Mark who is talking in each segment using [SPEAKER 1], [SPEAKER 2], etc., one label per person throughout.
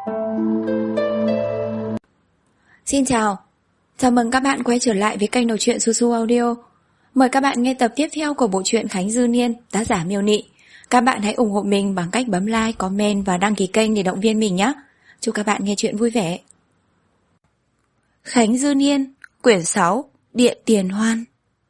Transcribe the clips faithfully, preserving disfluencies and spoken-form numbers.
[SPEAKER 1] Xin chào, chào mừng các bạn quay trở lại với kênh đọc truyện Su Su Audio. Mời các bạn nghe tập tiếp theo của bộ truyện Khánh Dư Niên, tác giả Miêu Nị. Các bạn hãy ủng hộ mình bằng cách bấm like, comment và đăng ký kênh để động viên mình nhé. Chúc các bạn nghe truyện vui vẻ. Khánh Dư Niên, quyển sáu, Điện Tiền Hoan.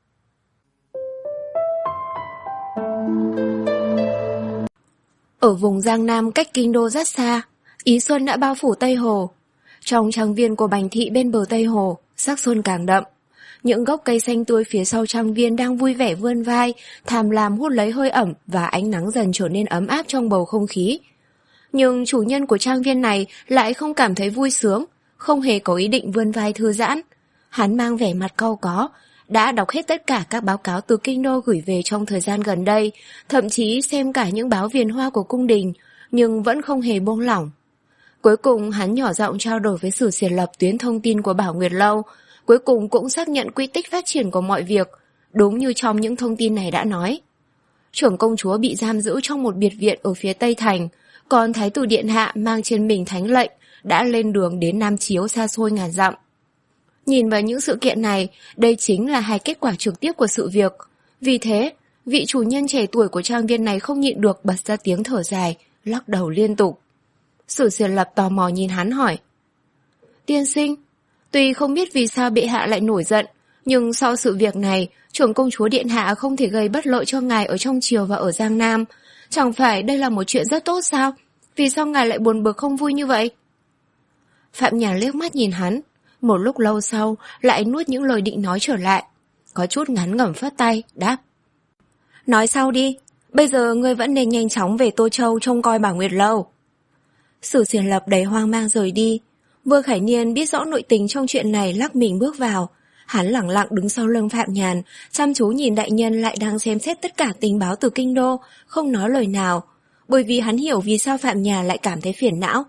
[SPEAKER 1] Ở vùng Giang Nam cách kinh đô rất xa, ý xuân đã bao phủ Tây Hồ. Trong trang viên của Bành Thị bên bờ Tây Hồ, sắc xuân càng đậm. Những gốc cây xanh tươi phía sau trang viên đang vui vẻ vươn vai, tham lam hút lấy hơi ẩm và ánh nắng dần trở nên ấm áp trong bầu không khí. Nhưng chủ nhân của trang viên này lại không cảm thấy vui sướng, không hề có ý định vươn vai thư giãn. Hắn mang vẻ mặt cau có, đã đọc hết tất cả các báo cáo từ kinh đô gửi về trong thời gian gần đây, thậm chí xem cả những báo viền hoa của cung đình, nhưng vẫn không hề buông lỏng. Cuối cùng hắn nhỏ giọng trao đổi với Sử Xiển Lập tuyến thông tin của Bảo Nguyệt Lâu, cuối cùng cũng xác nhận quy tích phát triển của mọi việc, đúng như trong những thông tin này đã nói. Trưởng công chúa bị giam giữ trong một biệt viện ở phía Tây Thành, còn Thái tử Điện Hạ mang trên mình thánh lệnh đã lên đường đến Nam Chiếu xa xôi ngàn dặm. Nhìn vào những sự kiện này, đây chính là hai kết quả trực tiếp của sự việc. Vì thế, vị chủ nhân trẻ tuổi của trang viên này không nhịn được bật ra tiếng thở dài, lắc đầu liên tục. Sử Xiển Lập tò mò nhìn hắn hỏi. Tiên sinh, tuy không biết vì sao bệ hạ lại nổi giận, nhưng sau sự việc này, trưởng công chúa Điện Hạ không thể gây bất lợi cho ngài ở trong triều và ở Giang Nam. Chẳng phải đây là một chuyện rất tốt sao? Vì sao ngài lại buồn bực không vui như vậy? Phạm Nhàn liếc mắt nhìn hắn, một lúc lâu sau lại nuốt những lời định nói trở lại. Có chút ngắn ngẩm phất tay, đáp. Nói sau đi, bây giờ ngươi vẫn nên nhanh chóng về Tô Châu trông coi Bảo Nguyệt Lâu. Sử Xiển Lập đầy hoang mang rời đi. Vương Khải Niên biết rõ nội tình trong chuyện này lắc mình bước vào. Hắn lẳng lặng đứng sau lưng Phạm Nhàn, chăm chú nhìn đại nhân lại đang xem xét tất cả tình báo từ kinh đô, không nói lời nào, bởi vì hắn hiểu vì sao Phạm Nhàn lại cảm thấy phiền não.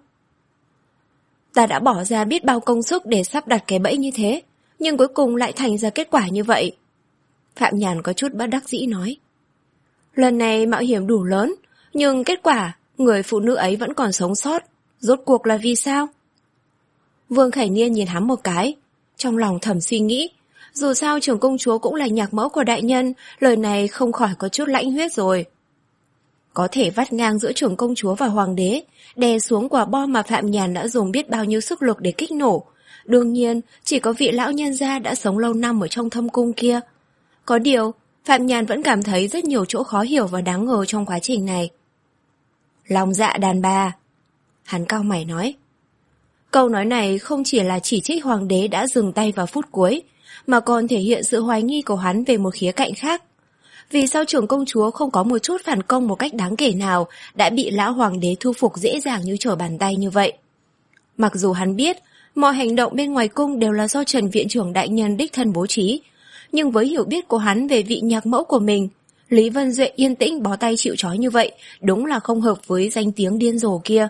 [SPEAKER 1] Ta đã bỏ ra biết bao công sức để sắp đặt cái bẫy như thế, nhưng cuối cùng lại thành ra kết quả như vậy. Phạm Nhàn có chút bất đắc dĩ nói. Lần này mạo hiểm đủ lớn, nhưng kết quả người phụ nữ ấy vẫn còn sống sót. Rốt cuộc là vì sao? Vương Khải Niên nhìn hắn một cái, trong lòng thầm suy nghĩ. Dù sao trưởng công chúa cũng là nhạc mẫu của đại nhân, lời này không khỏi có chút lãnh huyết rồi. Có thể vắt ngang giữa trưởng công chúa và hoàng đế, đè xuống quả bom mà Phạm Nhàn đã dùng biết bao nhiêu sức lực để kích nổ. Đương nhiên, chỉ có vị lão nhân gia đã sống lâu năm ở trong thâm cung kia. Có điều, Phạm Nhàn vẫn cảm thấy rất nhiều chỗ khó hiểu và đáng ngờ trong quá trình này. Lòng dạ đàn bà. Hắn cau mày nói. Câu nói này không chỉ là chỉ trích hoàng đế đã dừng tay vào phút cuối, mà còn thể hiện sự hoài nghi của hắn về một khía cạnh khác. Vì sao trưởng công chúa không có một chút phản công một cách đáng kể nào đã bị lão hoàng đế thu phục dễ dàng như trở bàn tay như vậy? Mặc dù hắn biết, mọi hành động bên ngoài cung đều là do Trần Viện trưởng đại nhân đích thân bố trí, nhưng với hiểu biết của hắn về vị nhạc mẫu của mình, Lý Vân Duệ yên tĩnh bó tay chịu trói như vậy đúng là không hợp với danh tiếng điên rồ kia.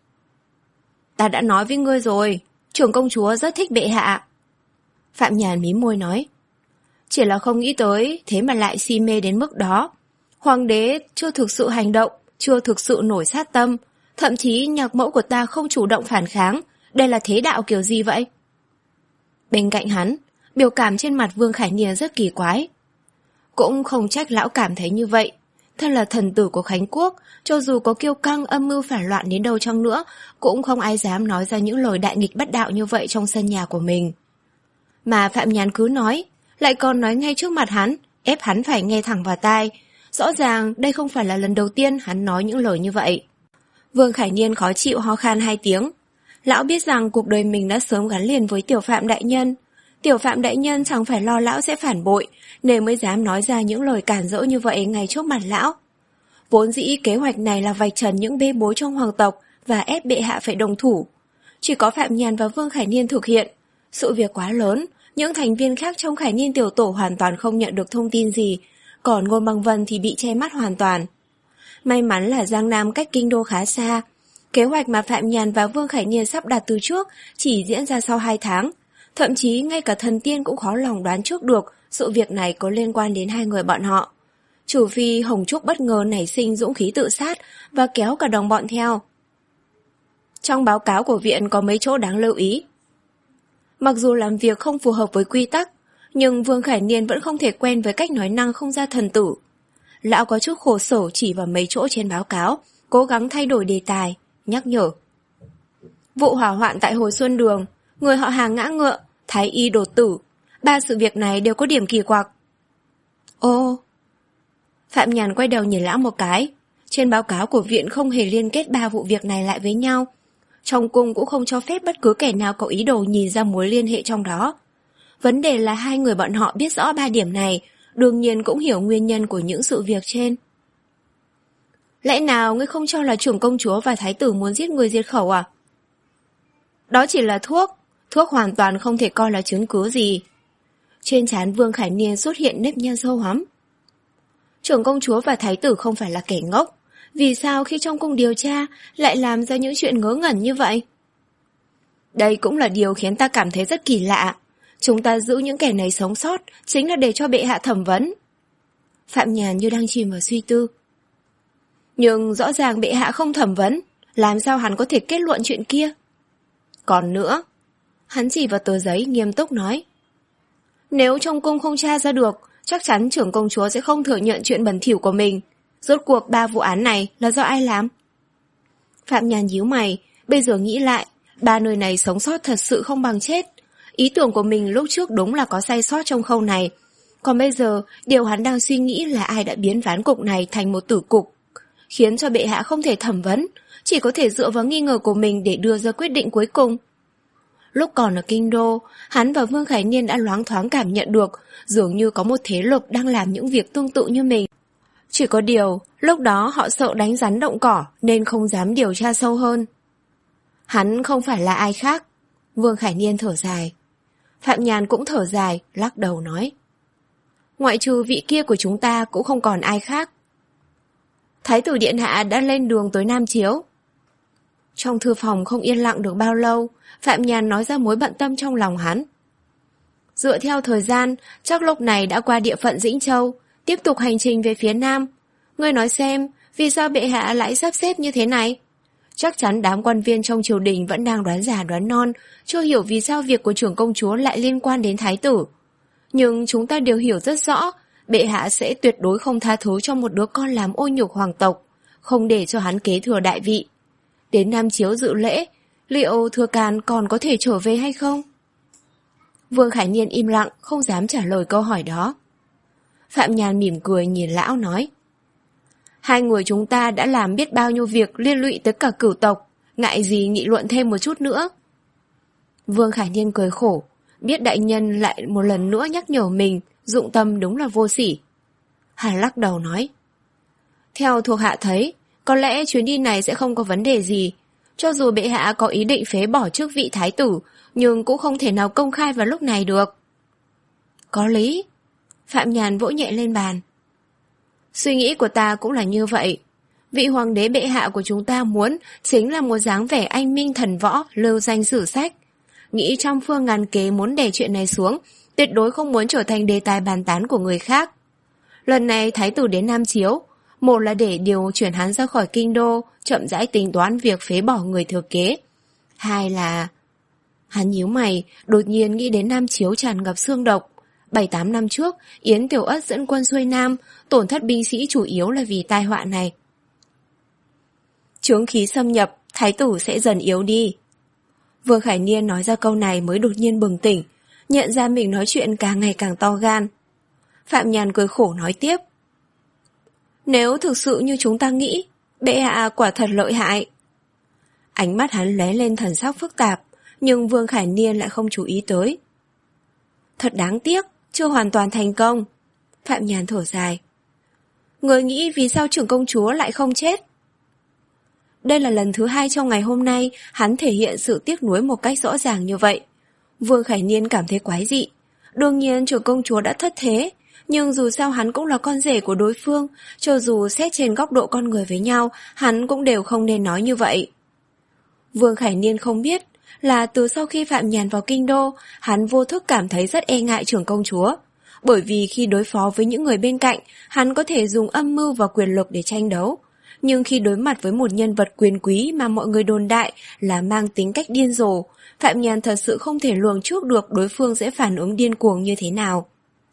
[SPEAKER 1] Ta đã nói với ngươi rồi, trưởng công chúa rất thích bệ hạ. Phạm Nhàn mím môi nói. Chỉ là không nghĩ tới, thế mà lại si mê đến mức đó. Hoàng đế chưa thực sự hành động, chưa thực sự nổi sát tâm, thậm chí nhạc mẫu của ta không chủ động phản kháng. Đây là thế đạo kiểu gì vậy? Bên cạnh hắn, biểu cảm trên mặt Vương Khải Niên rất kỳ quái. Cũng không trách lão cảm thấy như vậy. Thân là thần tử của Khánh Quốc, cho dù có kiêu căng âm mưu phản loạn đến đâu chăng nữa, cũng không ai dám nói ra những lời đại nghịch bất đạo như vậy trong sân nhà của mình. Mà Phạm Nhàn cứ nói, lại còn nói ngay trước mặt hắn, ép hắn phải nghe thẳng vào tai. Rõ ràng đây không phải là lần đầu tiên hắn nói những lời như vậy. Vương Khải Niên khó chịu ho khan hai tiếng. Lão biết rằng cuộc đời mình đã sớm gắn liền với Tiểu Phạm đại nhân. Tiểu Phạm đại nhân chẳng phải lo lão sẽ phản bội, nên mới dám nói ra những lời cản rỡ như vậy ngay trước mặt lão. Vốn dĩ kế hoạch này là vạch trần những bê bối trong hoàng tộc và ép bệ hạ phải đồng thủ. Chỉ có Phạm Nhàn và Vương Khải Niên thực hiện. Sự việc quá lớn, những thành viên khác trong Khải Niên tiểu tổ hoàn toàn không nhận được thông tin gì, còn Ngôn Bằng Vân thì bị che mắt hoàn toàn. May mắn là Giang Nam cách kinh đô khá xa. Kế hoạch mà Phạm Nhàn và Vương Khải Niên sắp đặt từ trước chỉ diễn ra sau hai tháng. Thậm chí ngay cả thần tiên cũng khó lòng đoán trước được sự việc này có liên quan đến hai người bọn họ. Trừ phi Hồng Trúc bất ngờ nảy sinh dũng khí tự sát và kéo cả đồng bọn theo. Trong báo cáo của viện có mấy chỗ đáng lưu ý. Mặc dù làm việc không phù hợp với quy tắc, nhưng Vương Khải Niên vẫn không thể quen với cách nói năng không ra thần tử. Lão có chút khổ sở chỉ vào mấy chỗ trên báo cáo, cố gắng thay đổi đề tài, nhắc nhở. Vụ hỏa hoạn tại Hồi Xuân Đường, người họ Hàng ngã ngựa, thái y đột tử, ba sự việc này đều có điểm kỳ quặc. Ô... Phạm Nhàn quay đầu nhìn lão một cái. Trên báo cáo của viện không hề liên kết ba vụ việc này lại với nhau. Trong cung cũng không cho phép bất cứ kẻ nào có ý đồ nhìn ra mối liên hệ trong đó. Vấn đề là hai người bọn họ biết rõ ba điểm này, đương nhiên cũng hiểu nguyên nhân của những sự việc trên. Lẽ nào ngươi không cho là trưởng công chúa và thái tử muốn giết người diệt khẩu à? Đó chỉ là thuốc, thuốc hoàn toàn không thể coi là chứng cứ gì. Trên trán Vương Khải Niên xuất hiện nếp nhăn sâu hoắm. Trưởng công chúa và thái tử không phải là kẻ ngốc, vì sao khi trong cung điều tra lại làm ra những chuyện ngớ ngẩn như vậy? Đây cũng là điều khiến ta cảm thấy rất kỳ lạ. Chúng ta giữ những kẻ này sống sót chính là để cho bệ hạ thẩm vấn. Phạm Nhàn như đang chìm vào suy tư. Nhưng rõ ràng bệ hạ không thẩm vấn, làm sao hắn có thể kết luận chuyện kia? Còn nữa, hắn chỉ vào tờ giấy nghiêm túc nói. Nếu trong cung không tra ra được, chắc chắn trưởng công chúa sẽ không thừa nhận chuyện bẩn thỉu của mình. Rốt cuộc ba vụ án này là do ai làm? Phạm Nhàn nhíu mày, bây giờ nghĩ lại, ba nơi này sống sót thật sự không bằng chết. Ý tưởng của mình lúc trước đúng là có sai sót trong khâu này. Còn bây giờ, điều hắn đang suy nghĩ là ai đã biến ván cục này thành một tử cục, khiến cho bệ hạ không thể thẩm vấn, chỉ có thể dựa vào nghi ngờ của mình để đưa ra quyết định cuối cùng. Lúc còn ở Kinh Đô, hắn và Vương Khải Niên đã loáng thoáng cảm nhận được dường như có một thế lực đang làm những việc tương tự như mình. Chỉ có điều, lúc đó họ sợ đánh rắn động cỏ nên không dám điều tra sâu hơn. Hắn không phải là ai khác. Vương Khải Niên thở dài. Phạm Nhàn cũng thở dài, lắc đầu nói. Ngoại trừ vị kia của chúng ta cũng không còn ai khác. Thái tử điện hạ đã lên đường tới Nam Chiếu. Trong thư phòng không yên lặng được bao lâu, Phạm Nhàn nói ra mối bận tâm trong lòng hắn. Dựa theo thời gian, chắc lúc này đã qua địa phận Dĩnh Châu, tiếp tục hành trình về phía Nam. Ngươi nói xem, vì sao bệ hạ lại sắp xếp như thế này? Chắc chắn đám quan viên trong triều đình vẫn đang đoán già đoán non, chưa hiểu vì sao việc của trưởng công chúa lại liên quan đến thái tử. Nhưng chúng ta đều hiểu rất rõ, bệ hạ sẽ tuyệt đối không tha thứ cho một đứa con làm ô nhục hoàng tộc, không để cho hắn kế thừa đại vị. Đến Nam Chiếu dự lễ, liệu Thừa Càn còn có thể trở về hay không? Vương Khải Niên im lặng, không dám trả lời câu hỏi đó. Phạm Nhàn mỉm cười nhìn lão nói. Hai người chúng ta đã làm biết bao nhiêu việc liên lụy tới cả cửu tộc, ngại gì nghị luận thêm một chút nữa. Vương Khải Niên cười khổ, biết đại nhân lại một lần nữa nhắc nhở mình, dụng tâm đúng là vô sỉ. Hắn lắc đầu nói. Theo thuộc hạ thấy, có lẽ chuyến đi này sẽ không có vấn đề gì. Cho dù bệ hạ có ý định phế bỏ chức vị thái tử, nhưng cũng không thể nào công khai vào lúc này được. Có lý. Phạm Nhàn vỗ nhẹ lên bàn. Suy nghĩ của ta cũng là như vậy. Vị hoàng đế bệ hạ của chúng ta muốn chính là một dáng vẻ anh minh thần võ, lưu danh sử sách. Nghĩ trăm phương ngàn kế muốn đè chuyện này xuống, tuyệt đối không muốn trở thành đề tài bàn tán của người khác. Lần này thái tử đến Nam Chiếu, một là để điều chuyển hắn ra khỏi kinh đô, chậm rãi tính toán việc phế bỏ người thừa kế. Hai là... Hắn nhíu mày, đột nhiên nghĩ đến Nam Chiếu tràn ngập xương độc. Bảy tám năm trước, Yến Tiểu Ất dẫn quân xuôi Nam, tổn thất binh sĩ chủ yếu là vì tai họa này. Chướng khí xâm nhập, thái tử sẽ dần yếu đi. Vương Khải Niên nói ra câu này mới đột nhiên bừng tỉnh, nhận ra mình nói chuyện càng ngày càng to gan. Phạm Nhàn cười khổ nói tiếp. Nếu thực sự như chúng ta nghĩ, bệ hạ quả thật lợi hại. Ánh mắt hắn lóe lên thần sắc phức tạp, nhưng Vương Khải Niên lại không chú ý tới. Thật đáng tiếc, chưa hoàn toàn thành công. Phạm Nhàn thở dài. Người nghĩ vì sao trưởng công chúa lại không chết? Đây là lần thứ hai trong ngày hôm nay hắn thể hiện sự tiếc nuối một cách rõ ràng như vậy. Vương Khải Niên cảm thấy quái dị. Đương nhiên trưởng công chúa đã thất thế, nhưng dù sao hắn cũng là con rể của đối phương, cho dù xét trên góc độ con người với nhau, hắn cũng đều không nên nói như vậy. Vương Khải Niên không biết là từ sau khi Phạm Nhàn vào kinh đô, hắn vô thức cảm thấy rất e ngại trưởng công chúa. Bởi vì khi đối phó với những người bên cạnh, hắn có thể dùng âm mưu và quyền lực để tranh đấu. Nhưng khi đối mặt với một nhân vật quyền quý mà mọi người đồn đại là mang tính cách điên rồ, Phạm Nhàn thật sự không thể lường trước được đối phương sẽ phản ứng điên cuồng như thế nào.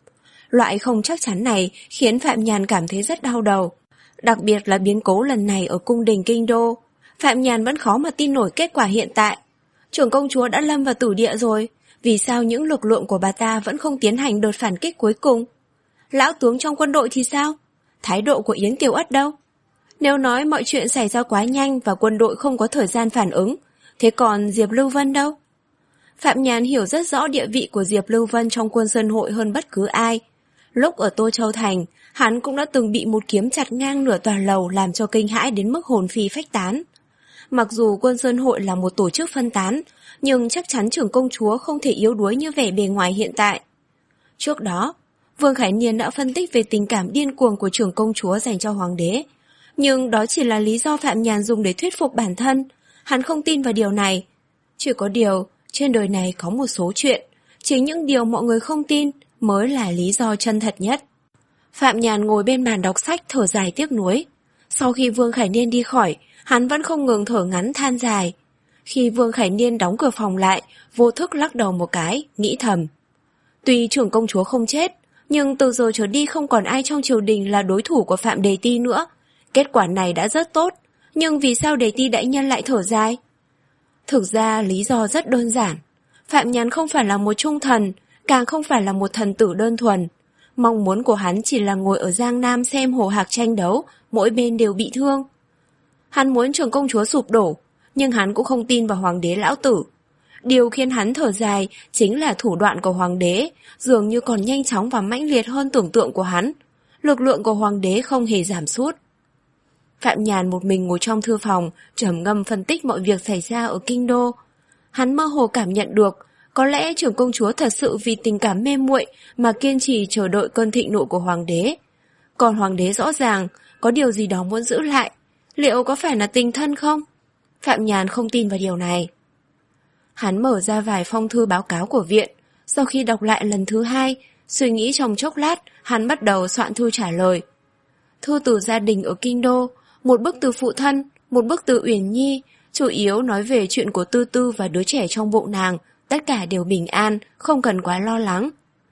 [SPEAKER 1] Loại không chắc chắn này khiến Phạm Nhàn cảm thấy rất đau đầu. Đặc biệt là biến cố lần này ở cung đình Kinh Đô. Phạm Nhàn vẫn khó mà tin nổi kết quả hiện tại. Trưởng công chúa đã lâm vào tử địa rồi, vì sao những lực lượng của bà ta vẫn không tiến hành đợt phản kích cuối cùng? Lão tướng trong quân đội thì sao? Thái độ của Yến Kiều Ất đâu? Nếu nói mọi chuyện xảy ra quá nhanh và quân đội không có thời gian phản ứng, thế còn Diệp Lưu Vân đâu? Phạm Nhàn hiểu rất rõ địa vị của Diệp Lưu Vân trong quân Sơn Hội hơn bất cứ ai. Lúc ở Tô Châu Thành, hắn cũng đã từng bị một kiếm chặt ngang nửa tòa lầu làm cho kinh hãi đến mức hồn phi phách tán. Mặc dù quân Sơn Hội là một tổ chức phân tán, nhưng chắc chắn trưởng công chúa không thể yếu đuối như vẻ bề ngoài hiện tại. Trước đó, Vương Khải Niên đã phân tích về tình cảm điên cuồng của trưởng công chúa dành cho hoàng đế. Nhưng đó chỉ là lý do Phạm Nhàn dùng để thuyết phục bản thân. Hắn không tin vào điều này. Chỉ có điều, trên đời này có một số chuyện, chính những điều mọi người không tin mới là lý do chân thật nhất. Phạm Nhàn ngồi bên bàn đọc sách thở dài tiếc nuối. Sau khi Vương Khải Niên đi khỏi, hắn vẫn không ngừng thở ngắn than dài. Khi Vương Khải Niên đóng cửa phòng lại, vô thức lắc đầu một cái, nghĩ thầm. Tuy trưởng công chúa không chết, nhưng từ giờ trở đi không còn ai trong triều đình là đối thủ của Phạm Đề Ti nữa. Kết quả này đã rất tốt, nhưng vì sao Đề Ti đại nhân lại thở dài? Thực ra lý do rất đơn giản. Phạm Nhàn không phải là một trung thần, càng không phải là một thần tử đơn thuần. Mong muốn của hắn chỉ là ngồi ở Giang Nam xem Hồ Hạc tranh đấu, mỗi bên đều bị thương. Hắn muốn trưởng công chúa sụp đổ, nhưng hắn cũng không tin vào hoàng đế lão tử. Điều khiến hắn thở dài chính là thủ đoạn của hoàng đế, dường như còn nhanh chóng và mãnh liệt hơn tưởng tượng của hắn. Lực lượng của hoàng đế không hề giảm sút. Phạm Nhàn một mình ngồi trong thư phòng, trầm ngâm phân tích mọi việc xảy ra ở Kinh Đô. Hắn mơ hồ cảm nhận được, có lẽ trưởng công chúa thật sự vì tình cảm mê muội mà kiên trì chờ đợi cơn thịnh nộ của hoàng đế. Còn hoàng đế rõ ràng có điều gì đó muốn giữ lại. Liệu có phải là tình thân không? Phạm Nhàn không tin vào điều này. Hắn mở ra vài phong thư báo cáo của viện. Sau khi đọc lại lần thứ hai, suy nghĩ trong chốc lát, hắn bắt đầu soạn thư trả lời. Thư từ gia đình ở Kinh Đô, một bức từ phụ thân, một bức từ Uyển Nhi, chủ yếu nói về chuyện của Tư Tư và đứa trẻ trong bụng nàng, tất cả đều bình an, không cần quá lo lắng.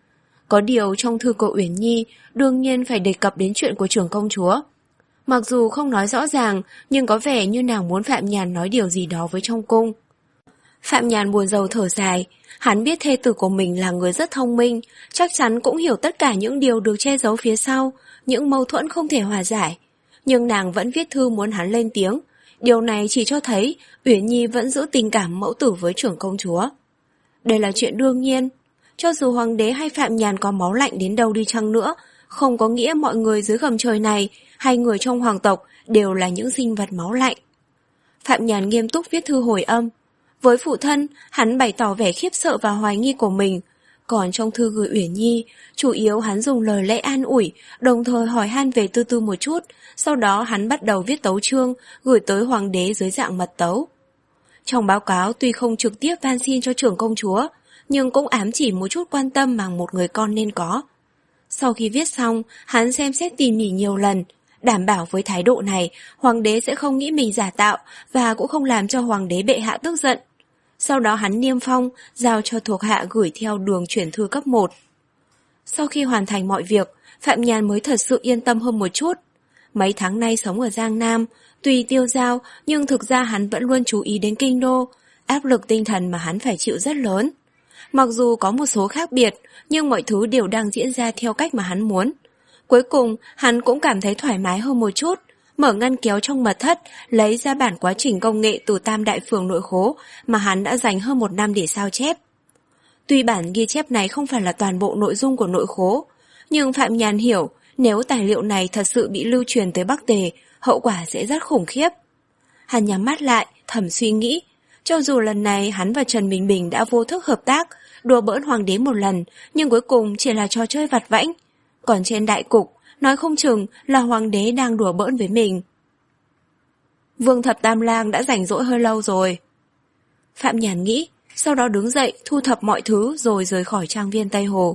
[SPEAKER 1] Có điều trong thư của Uyển Nhi, đương nhiên phải đề cập đến chuyện của trưởng công chúa. Mặc dù không nói rõ ràng, nhưng có vẻ như nàng muốn Phạm Nhàn nói điều gì đó với trong cung. Phạm Nhàn buồn rầu thở dài, hắn biết thê tử của mình là người rất thông minh, chắc chắn cũng hiểu tất cả những điều được che giấu phía sau, những mâu thuẫn không thể hòa giải. Nhưng nàng vẫn viết thư muốn hắn lên tiếng. Điều này chỉ cho thấy Uyển Nhi vẫn giữ tình cảm mẫu tử với trưởng công chúa. Đây là chuyện đương nhiên. Cho dù hoàng đế hay Phạm Nhàn có máu lạnh đến đâu đi chăng nữa, không có nghĩa mọi người dưới gầm trời này hay người trong hoàng tộc đều là những sinh vật máu lạnh. Phạm Nhàn nghiêm túc viết thư hồi âm. Với phụ thân, hắn bày tỏ vẻ khiếp sợ và hoài nghi của mình. Còn trong thư gửi Uyển Nhi, chủ yếu hắn dùng lời lẽ an ủi, đồng thời hỏi han về Tư Tư một chút, sau đó hắn bắt đầu viết tấu chương, gửi tới hoàng đế dưới dạng mật tấu. Trong báo cáo tuy không trực tiếp van xin cho trưởng công chúa, nhưng cũng ám chỉ một chút quan tâm mà một người con nên có. Sau khi viết xong, hắn xem xét tỉ mỉ nhiều lần, đảm bảo với thái độ này, hoàng đế sẽ không nghĩ mình giả tạo và cũng không làm cho hoàng đế bệ hạ tức giận. Sau đó hắn niêm phong, giao cho thuộc hạ gửi theo đường chuyển thư cấp một. Sau khi hoàn thành mọi việc, Phạm Nhàn mới thật sự yên tâm hơn một chút. Mấy tháng nay sống ở Giang Nam, tuy tiêu dao nhưng thực ra hắn vẫn luôn chú ý đến Kinh Đô, áp lực tinh thần mà hắn phải chịu rất lớn. Mặc dù có một số khác biệt, nhưng mọi thứ đều đang diễn ra theo cách mà hắn muốn. Cuối cùng, hắn cũng cảm thấy thoải mái hơn một chút, mở ngăn kéo trong mật thất, lấy ra bản quá trình công nghệ từ Tam Đại Phường Nội Khố mà hắn đã dành hơn một năm để sao chép. Tuy bản ghi chép này không phải là toàn bộ nội dung của nội khố, nhưng Phạm Nhàn hiểu nếu tài liệu này thật sự bị lưu truyền tới Bắc Tề, hậu quả sẽ rất khủng khiếp. Hắn nhắm mắt lại, thầm suy nghĩ, cho dù lần này hắn và Trần Bình Bình đã vô thức hợp tác, đùa bỡn hoàng đế một lần, nhưng cuối cùng chỉ là trò chơi vặt vãnh. Còn trên đại cục, nói không chừng là hoàng đế đang đùa bỡn với mình. Vương Thập Tam Lang đã rảnh rỗi hơi lâu rồi. Phạm Nhàn nghĩ, sau đó đứng dậy thu thập mọi thứ rồi rời khỏi trang viên Tây Hồ.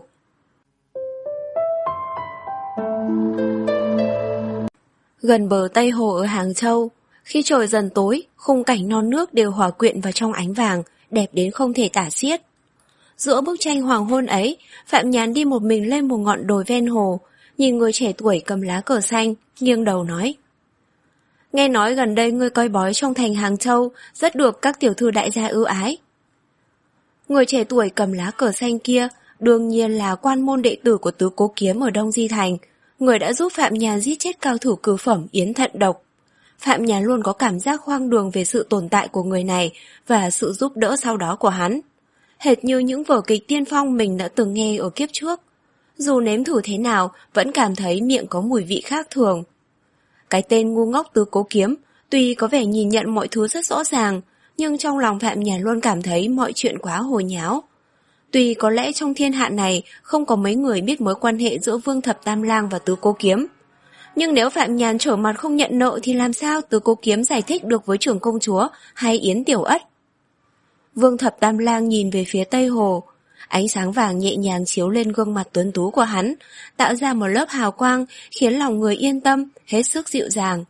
[SPEAKER 1] Gần bờ Tây Hồ ở Hàng Châu, khi trời dần tối, khung cảnh non nước đều hòa quyện vào trong ánh vàng, đẹp đến không thể tả xiết. Giữa bức tranh hoàng hôn ấy, Phạm Nhàn đi một mình lên một ngọn đồi ven hồ, nhìn người trẻ tuổi cầm lá cờ xanh, nghiêng đầu nói. Nghe nói gần đây ngươi coi bói trong thành Hàng Châu, rất được các tiểu thư đại gia ưu ái. Người trẻ tuổi cầm lá cờ xanh kia, đương nhiên là quan môn đệ tử của Tứ Cố Kiếm ở Đông Di Thành, người đã giúp Phạm Nhàn giết chết cao thủ cửu phẩm Yến Thận Độc. Phạm Nhàn luôn có cảm giác hoang đường về sự tồn tại của người này và sự giúp đỡ sau đó của hắn. Hệt như những vở kịch tiên phong mình đã từng nghe ở kiếp trước. Dù nếm thử thế nào, vẫn cảm thấy miệng có mùi vị khác thường. Cái tên ngu ngốc Tứ Cố Kiếm, tuy có vẻ nhìn nhận mọi thứ rất rõ ràng, nhưng trong lòng Phạm Nhàn luôn cảm thấy mọi chuyện quá hồ nháo. Tuy có lẽ trong thiên hạ này không có mấy người biết mối quan hệ giữa Vương Thập Tam Lang và Tứ Cố Kiếm. Nhưng nếu Phạm Nhàn trở mặt không nhận nợ thì làm sao Tứ Cố Kiếm giải thích được với trưởng công chúa hay Yến Tiểu Ất? Vương Thập Tam Lang nhìn về phía Tây Hồ, ánh sáng vàng nhẹ nhàng chiếu lên gương mặt tuấn tú của hắn, tạo ra một lớp hào quang khiến lòng người yên tâm, hết sức dịu dàng.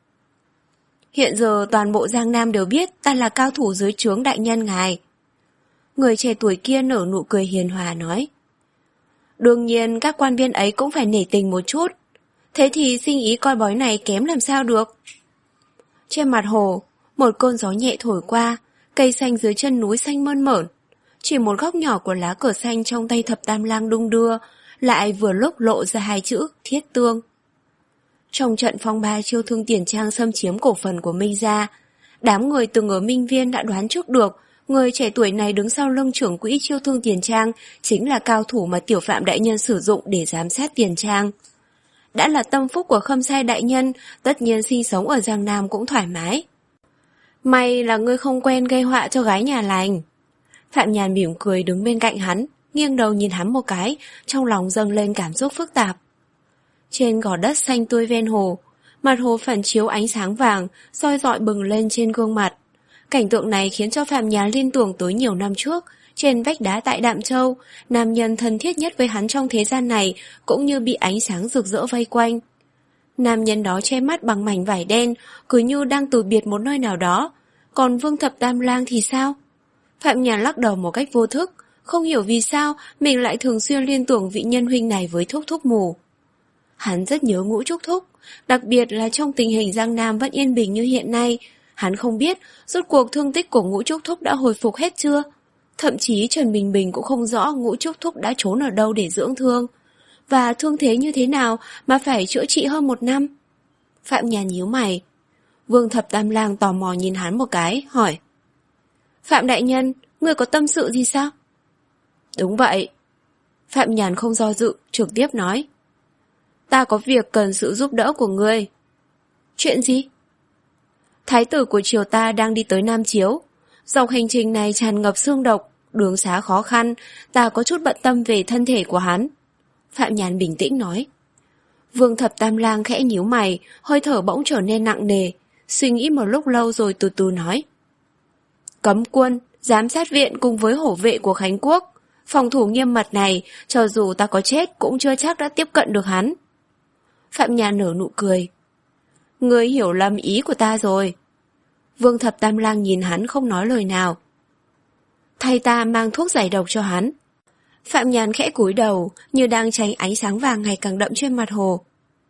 [SPEAKER 1] Hiện giờ toàn bộ Giang Nam đều biết ta là cao thủ dưới trướng đại nhân ngài. Người trẻ tuổi kia nở nụ cười hiền hòa nói. Đương nhiên các quan viên ấy cũng phải nể tình một chút. Thế thì sinh ý coi bói này kém làm sao được. Trên mặt hồ, một cơn gió nhẹ thổi qua, cây xanh dưới chân núi xanh mơn mởn. Chỉ một góc nhỏ của lá cờ xanh trong tay Thập Tam Lang đung đưa, lại vừa lúc lộ ra hai chữ Thiết Tương. Trong trận phong ba Chiêu Thương Tiền Trang xâm chiếm cổ phần của Minh gia, đám người từng ở Minh Viên đã đoán trước được người trẻ tuổi này đứng sau lưng trưởng quỹ Chiêu Thương Tiền Trang chính là cao thủ mà Tiểu Phạm đại nhân sử dụng để giám sát tiền trang. Đã là tâm phúc của Khâm Sai đại nhân, tất nhiên sinh sống ở Giang Nam cũng thoải mái. May là ngươi không quen gây họa cho gái nhà lành. Phạm Nhàn mỉm cười đứng bên cạnh hắn, nghiêng đầu nhìn hắn một cái, trong lòng dâng lên cảm xúc phức tạp. Trên gò đất xanh tươi ven hồ, mặt hồ phản chiếu ánh sáng vàng, soi rọi bừng lên trên gương mặt. Cảnh tượng này khiến cho Phạm Nhàn liên tưởng tới nhiều năm trước, trên vách đá tại Đạm Châu, nam nhân thân thiết nhất với hắn trong thế gian này cũng như bị ánh sáng rực rỡ vây quanh. Nam nhân đó che mắt bằng mảnh vải đen, cứ như đang từ biệt một nơi nào đó. Còn Vương Thập Tam Lang thì sao? Phạm Nhàn lắc đầu một cách vô thức, không hiểu vì sao mình lại thường xuyên liên tưởng vị nhân huynh này với Thúc Thúc mù. Hắn rất nhớ Ngũ Trúc Thúc, đặc biệt là trong tình hình Giang Nam vẫn yên bình như hiện nay. Hắn không biết rốt cuộc thương tích của Ngũ Trúc Thúc đã hồi phục hết chưa. Thậm chí Trần Bình Bình cũng không rõ Ngũ Trúc Thúc đã trốn ở đâu để dưỡng thương. Và thương thế như thế nào mà phải chữa trị hơn một năm? Phạm Nhàn nhíu mày. Vương Thập Tam Lang tò mò nhìn hắn một cái, hỏi. Phạm đại nhân, ngươi có tâm sự gì sao? Đúng vậy. Phạm Nhàn không do dự, trực tiếp nói. Ta có việc cần sự giúp đỡ của ngươi. Chuyện gì? Thái tử của triều ta đang đi tới Nam Chiếu. Dọc hành trình này tràn ngập xương độc, đường xá khó khăn, ta có chút bận tâm về thân thể của hắn. Phạm Nhàn bình tĩnh nói. Vương Thập Tam Lang khẽ nhíu mày, hơi thở bỗng trở nên nặng nề, suy nghĩ một lúc lâu rồi từ từ nói. Cấm quân, giám sát viện cùng với hổ vệ của Khánh Quốc, phòng thủ nghiêm mật này, cho dù ta có chết cũng chưa chắc đã tiếp cận được hắn. Phạm Nhàn nở nụ cười. Ngươi hiểu lầm ý của ta rồi. Vương Thập Tam Lang nhìn hắn không nói lời nào. Thay ta mang thuốc giải độc cho hắn. Phạm Nhàn khẽ cúi đầu, như đang tránh ánh sáng vàng ngày càng đậm trên mặt hồ.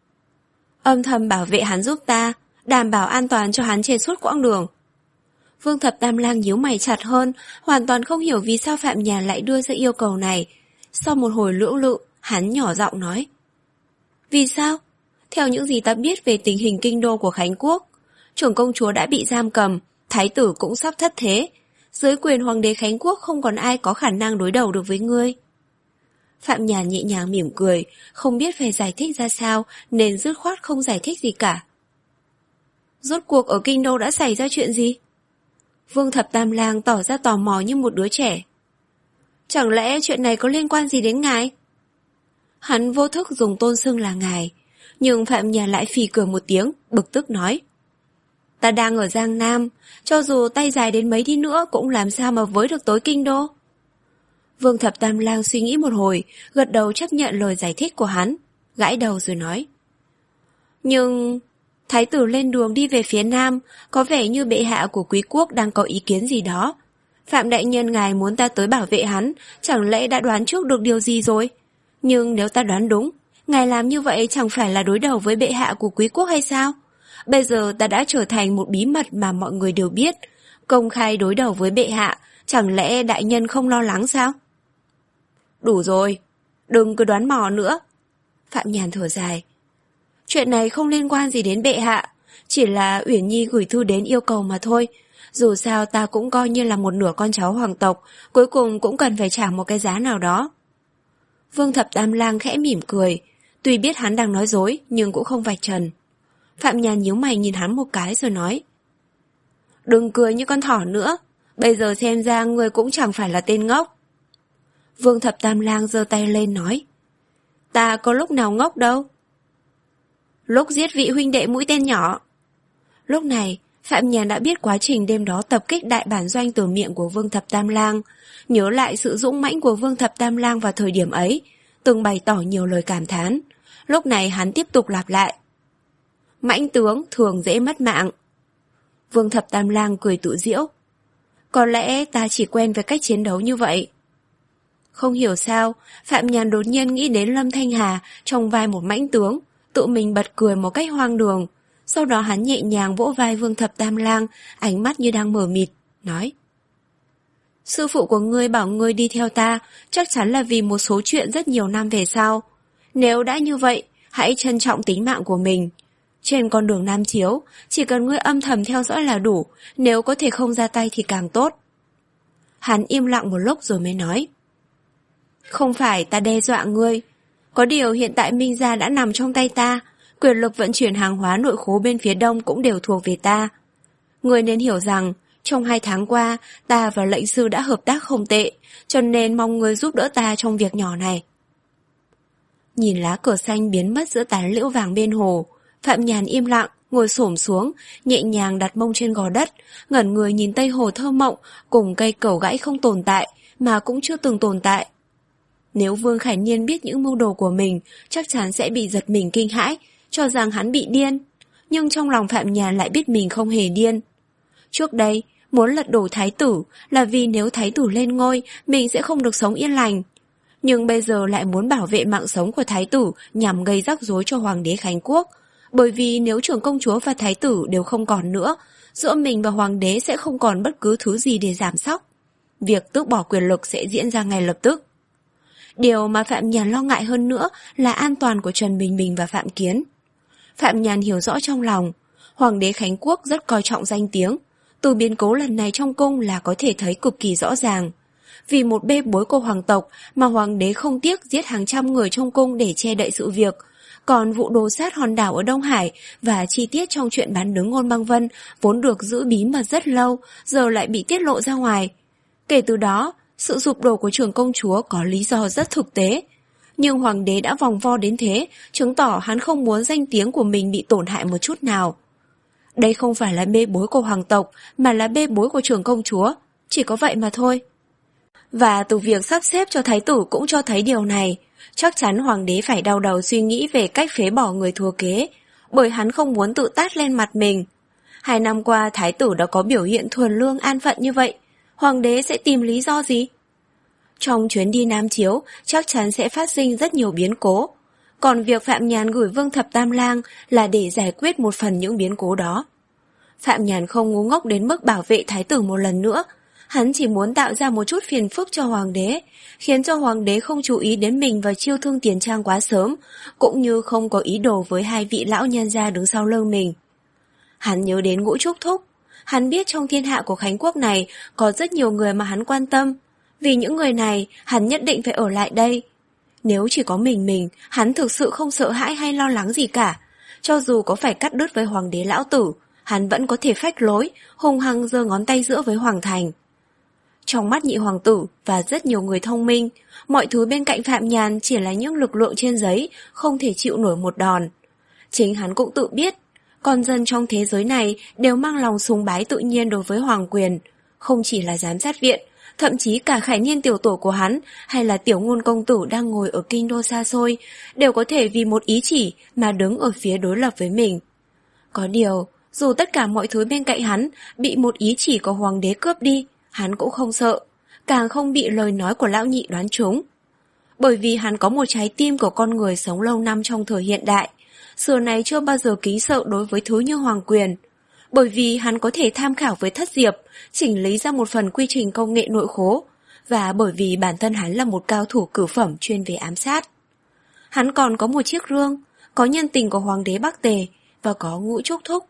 [SPEAKER 1] Âm thầm bảo vệ hắn giúp ta, đảm bảo an toàn cho hắn trên suốt quãng đường. Vương Thập Tam Lang nhíu mày chặt hơn, hoàn toàn không hiểu vì sao Phạm Nhàn lại đưa ra yêu cầu này. Sau một hồi lưỡng lự, hắn nhỏ giọng nói. Vì sao? Theo những gì ta biết về tình hình kinh đô của Khánh Quốc, trưởng công chúa đã bị giam cầm, thái tử cũng sắp thất thế. Dưới quyền hoàng đế Khánh Quốc không còn ai có khả năng đối đầu được với ngươi. Phạm Nhàn nhẹ nhàng mỉm cười, không biết phải giải thích ra sao nên dứt khoát không giải thích gì cả. Rốt cuộc ở kinh đô đã xảy ra chuyện gì? Vương Thập Tam Lang tỏ ra tò mò như một đứa trẻ. Chẳng lẽ chuyện này có liên quan gì đến ngài? Hắn vô thức dùng tôn xưng là ngài, nhưng Phạm Nhàn lại phì cười một tiếng, bực tức nói. Ta đang ở Giang Nam, cho dù tay dài đến mấy đi nữa cũng làm sao mà với được tới kinh đô. Vương Thập Tam Lang suy nghĩ một hồi, gật đầu chấp nhận lời giải thích của hắn, gãi đầu rồi nói. Nhưng Thái tử lên đường đi về phía nam, có vẻ như bệ hạ của quý quốc đang có ý kiến gì đó. Phạm đại nhân ngài muốn ta tới bảo vệ hắn, chẳng lẽ đã đoán trước được điều gì rồi? Nhưng nếu ta đoán đúng, ngài làm như vậy chẳng phải là đối đầu với bệ hạ của quý quốc hay sao? Bây giờ ta đã trở thành một bí mật mà mọi người đều biết, công khai đối đầu với bệ hạ, chẳng lẽ đại nhân không lo lắng sao? Đủ rồi, đừng cứ đoán mò nữa. Phạm Nhàn thở dài. Chuyện này không liên quan gì đến bệ hạ, chỉ là Uyển Nhi gửi thư đến yêu cầu mà thôi. Dù sao ta cũng coi như là một nửa con cháu hoàng tộc, cuối cùng cũng cần phải trả một cái giá nào đó. Vương Thập Tam Lang khẽ mỉm cười, tuy biết hắn đang nói dối nhưng cũng không vạch trần. Phạm Nhàn nhíu mày nhìn hắn một cái rồi nói. Đừng cười như con thỏ nữa, bây giờ xem ra người cũng chẳng phải là tên ngốc. Vương Thập Tam Lang giơ tay lên nói. Ta có lúc nào ngốc đâu. Lúc giết vị huynh đệ mũi tên nhỏ. Lúc này, Phạm Nhàn đã biết quá trình đêm đó tập kích đại bản doanh từ miệng của Vương Thập Tam Lang, nhớ lại sự dũng mãnh của Vương Thập Tam Lang vào thời điểm ấy, từng bày tỏ nhiều lời cảm thán. Lúc này hắn tiếp tục lặp lại. Mãnh tướng thường dễ mất mạng. Vương Thập Tam Lang cười tự giễu. Có lẽ ta chỉ quen với cách chiến đấu như vậy. Không hiểu sao, Phạm Nhàn đột nhiên nghĩ đến Lâm Thanh Hà trong vai một mãnh tướng, tự mình bật cười một cách hoang đường. Sau đó hắn nhẹ nhàng vỗ vai Vương Thập Tam Lang, ánh mắt như đang mờ mịt, nói. Sư phụ của ngươi bảo ngươi đi theo ta, chắc chắn là vì một số chuyện rất nhiều năm về sau. Nếu đã như vậy, hãy trân trọng tính mạng của mình. Trên con đường Nam Chiếu, chỉ cần ngươi âm thầm theo dõi là đủ, nếu có thể không ra tay thì càng tốt. Hắn im lặng một lúc rồi mới nói. Không phải ta đe dọa ngươi, có điều hiện tại Minh Gia đã nằm trong tay ta, quyền lực vận chuyển hàng hóa nội khố bên phía đông cũng đều thuộc về ta. Ngươi nên hiểu rằng, trong hai tháng qua, ta và lệnh sư đã hợp tác không tệ, cho nên mong ngươi giúp đỡ ta trong việc nhỏ này. Nhìn lá cờ xanh biến mất giữa tán liễu vàng bên hồ, Phạm Nhàn im lặng, ngồi xổm xuống, nhẹ nhàng đặt mông trên gò đất, ngẩn người nhìn Tây Hồ thơ mộng cùng cây cẩu gãy không tồn tại, mà cũng chưa từng tồn tại. Nếu Vương Khải Niên biết những mưu đồ của mình, chắc chắn sẽ bị giật mình kinh hãi, cho rằng hắn bị điên. Nhưng trong lòng Phạm Nhàn lại biết mình không hề điên. Trước đây, muốn lật đổ thái tử là vì nếu thái tử lên ngôi, mình sẽ không được sống yên lành. Nhưng bây giờ lại muốn bảo vệ mạng sống của thái tử nhằm gây rắc rối cho hoàng đế Khánh Quốc. Bởi vì nếu trưởng công chúa và thái tử đều không còn nữa, giữa mình và hoàng đế sẽ không còn bất cứ thứ gì để giảm sóc. Việc tước bỏ quyền lực sẽ diễn ra ngay lập tức. Điều mà Phạm Nhàn lo ngại hơn nữa là an toàn của Trần Bình Bình và Phạm Kiến. Phạm Nhàn hiểu rõ trong lòng, hoàng đế Khánh Quốc rất coi trọng danh tiếng. Từ biến cố lần này trong cung là có thể thấy cực kỳ rõ ràng. Vì một bê bối của hoàng tộc mà hoàng đế không tiếc giết hàng trăm người trong cung để che đậy sự việc. Còn vụ đồ sát hòn đảo ở Đông Hải và chi tiết trong chuyện bán đứng Ngôn Băng Vân vốn được giữ bí mật rất lâu, giờ lại bị tiết lộ ra ngoài. Kể từ đó, sự sụp đổ của trưởng công chúa có lý do rất thực tế. Nhưng hoàng đế đã vòng vo đến thế, chứng tỏ hắn không muốn danh tiếng của mình bị tổn hại một chút nào. Đây không phải là bê bối của hoàng tộc, mà là bê bối của trưởng công chúa, chỉ có vậy mà thôi. Và từ việc sắp xếp cho thái tử cũng cho thấy điều này. Chắc chắn hoàng đế phải đau đầu suy nghĩ về cách phế bỏ người thừa kế, bởi hắn không muốn tự tát lên mặt mình. Hai năm qua thái tử đã có biểu hiện thuần lương an phận như vậy, hoàng đế sẽ tìm lý do gì? Trong chuyến đi Nam Chiếu chắc chắn sẽ phát sinh rất nhiều biến cố. Còn việc Phạm Nhàn gửi Vương Thập Tam Lang là để giải quyết một phần những biến cố đó. Phạm Nhàn không ngu ngốc đến mức bảo vệ thái tử một lần nữa. Hắn chỉ muốn tạo ra một chút phiền phức cho hoàng đế, khiến cho hoàng đế không chú ý đến mình và chiêu thương tiền trang quá sớm, cũng như không có ý đồ với hai vị lão nhân gia đứng sau lưng mình. Hắn nhớ đến Ngũ Trúc Thúc. Hắn biết trong thiên hạ của Khánh Quốc này có rất nhiều người mà hắn quan tâm. Vì những người này, hắn nhất định phải ở lại đây. Nếu chỉ có mình mình, hắn thực sự không sợ hãi hay lo lắng gì cả. Cho dù có phải cắt đứt với hoàng đế lão tử, hắn vẫn có thể phách lối, hung hăng giơ ngón tay giữa với hoàng thành. Trong mắt nhị hoàng tử và rất nhiều người thông minh, mọi thứ bên cạnh Phạm Nhàn chỉ là những lực lượng trên giấy, không thể chịu nổi một đòn. Chính hắn cũng tự biết, con dân trong thế giới này đều mang lòng sùng bái tự nhiên đối với hoàng quyền, không chỉ là giám sát viện, thậm chí cả Khải Niên tiểu tổ của hắn hay là Tiểu Ngôn công tử đang ngồi ở kinh đô xa xôi đều có thể vì một ý chỉ mà đứng ở phía đối lập với mình. Có điều, dù tất cả mọi thứ bên cạnh hắn bị một ý chỉ của hoàng đế cướp đi, hắn cũng không sợ, càng không bị lời nói của lão nhị đoán trúng. Bởi vì hắn có một trái tim của con người sống lâu năm trong thời hiện đại, xưa này chưa bao giờ kính sợ đối với thứ như hoàng quyền. Bởi vì hắn có thể tham khảo với Thất Diệp, chỉnh lý ra một phần quy trình công nghệ nội khố, và bởi vì bản thân hắn là một cao thủ cửu phẩm chuyên về ám sát. Hắn còn có một chiếc rương, có nhân tình của hoàng đế Bắc Tề và có Ngũ Trúc Thúc.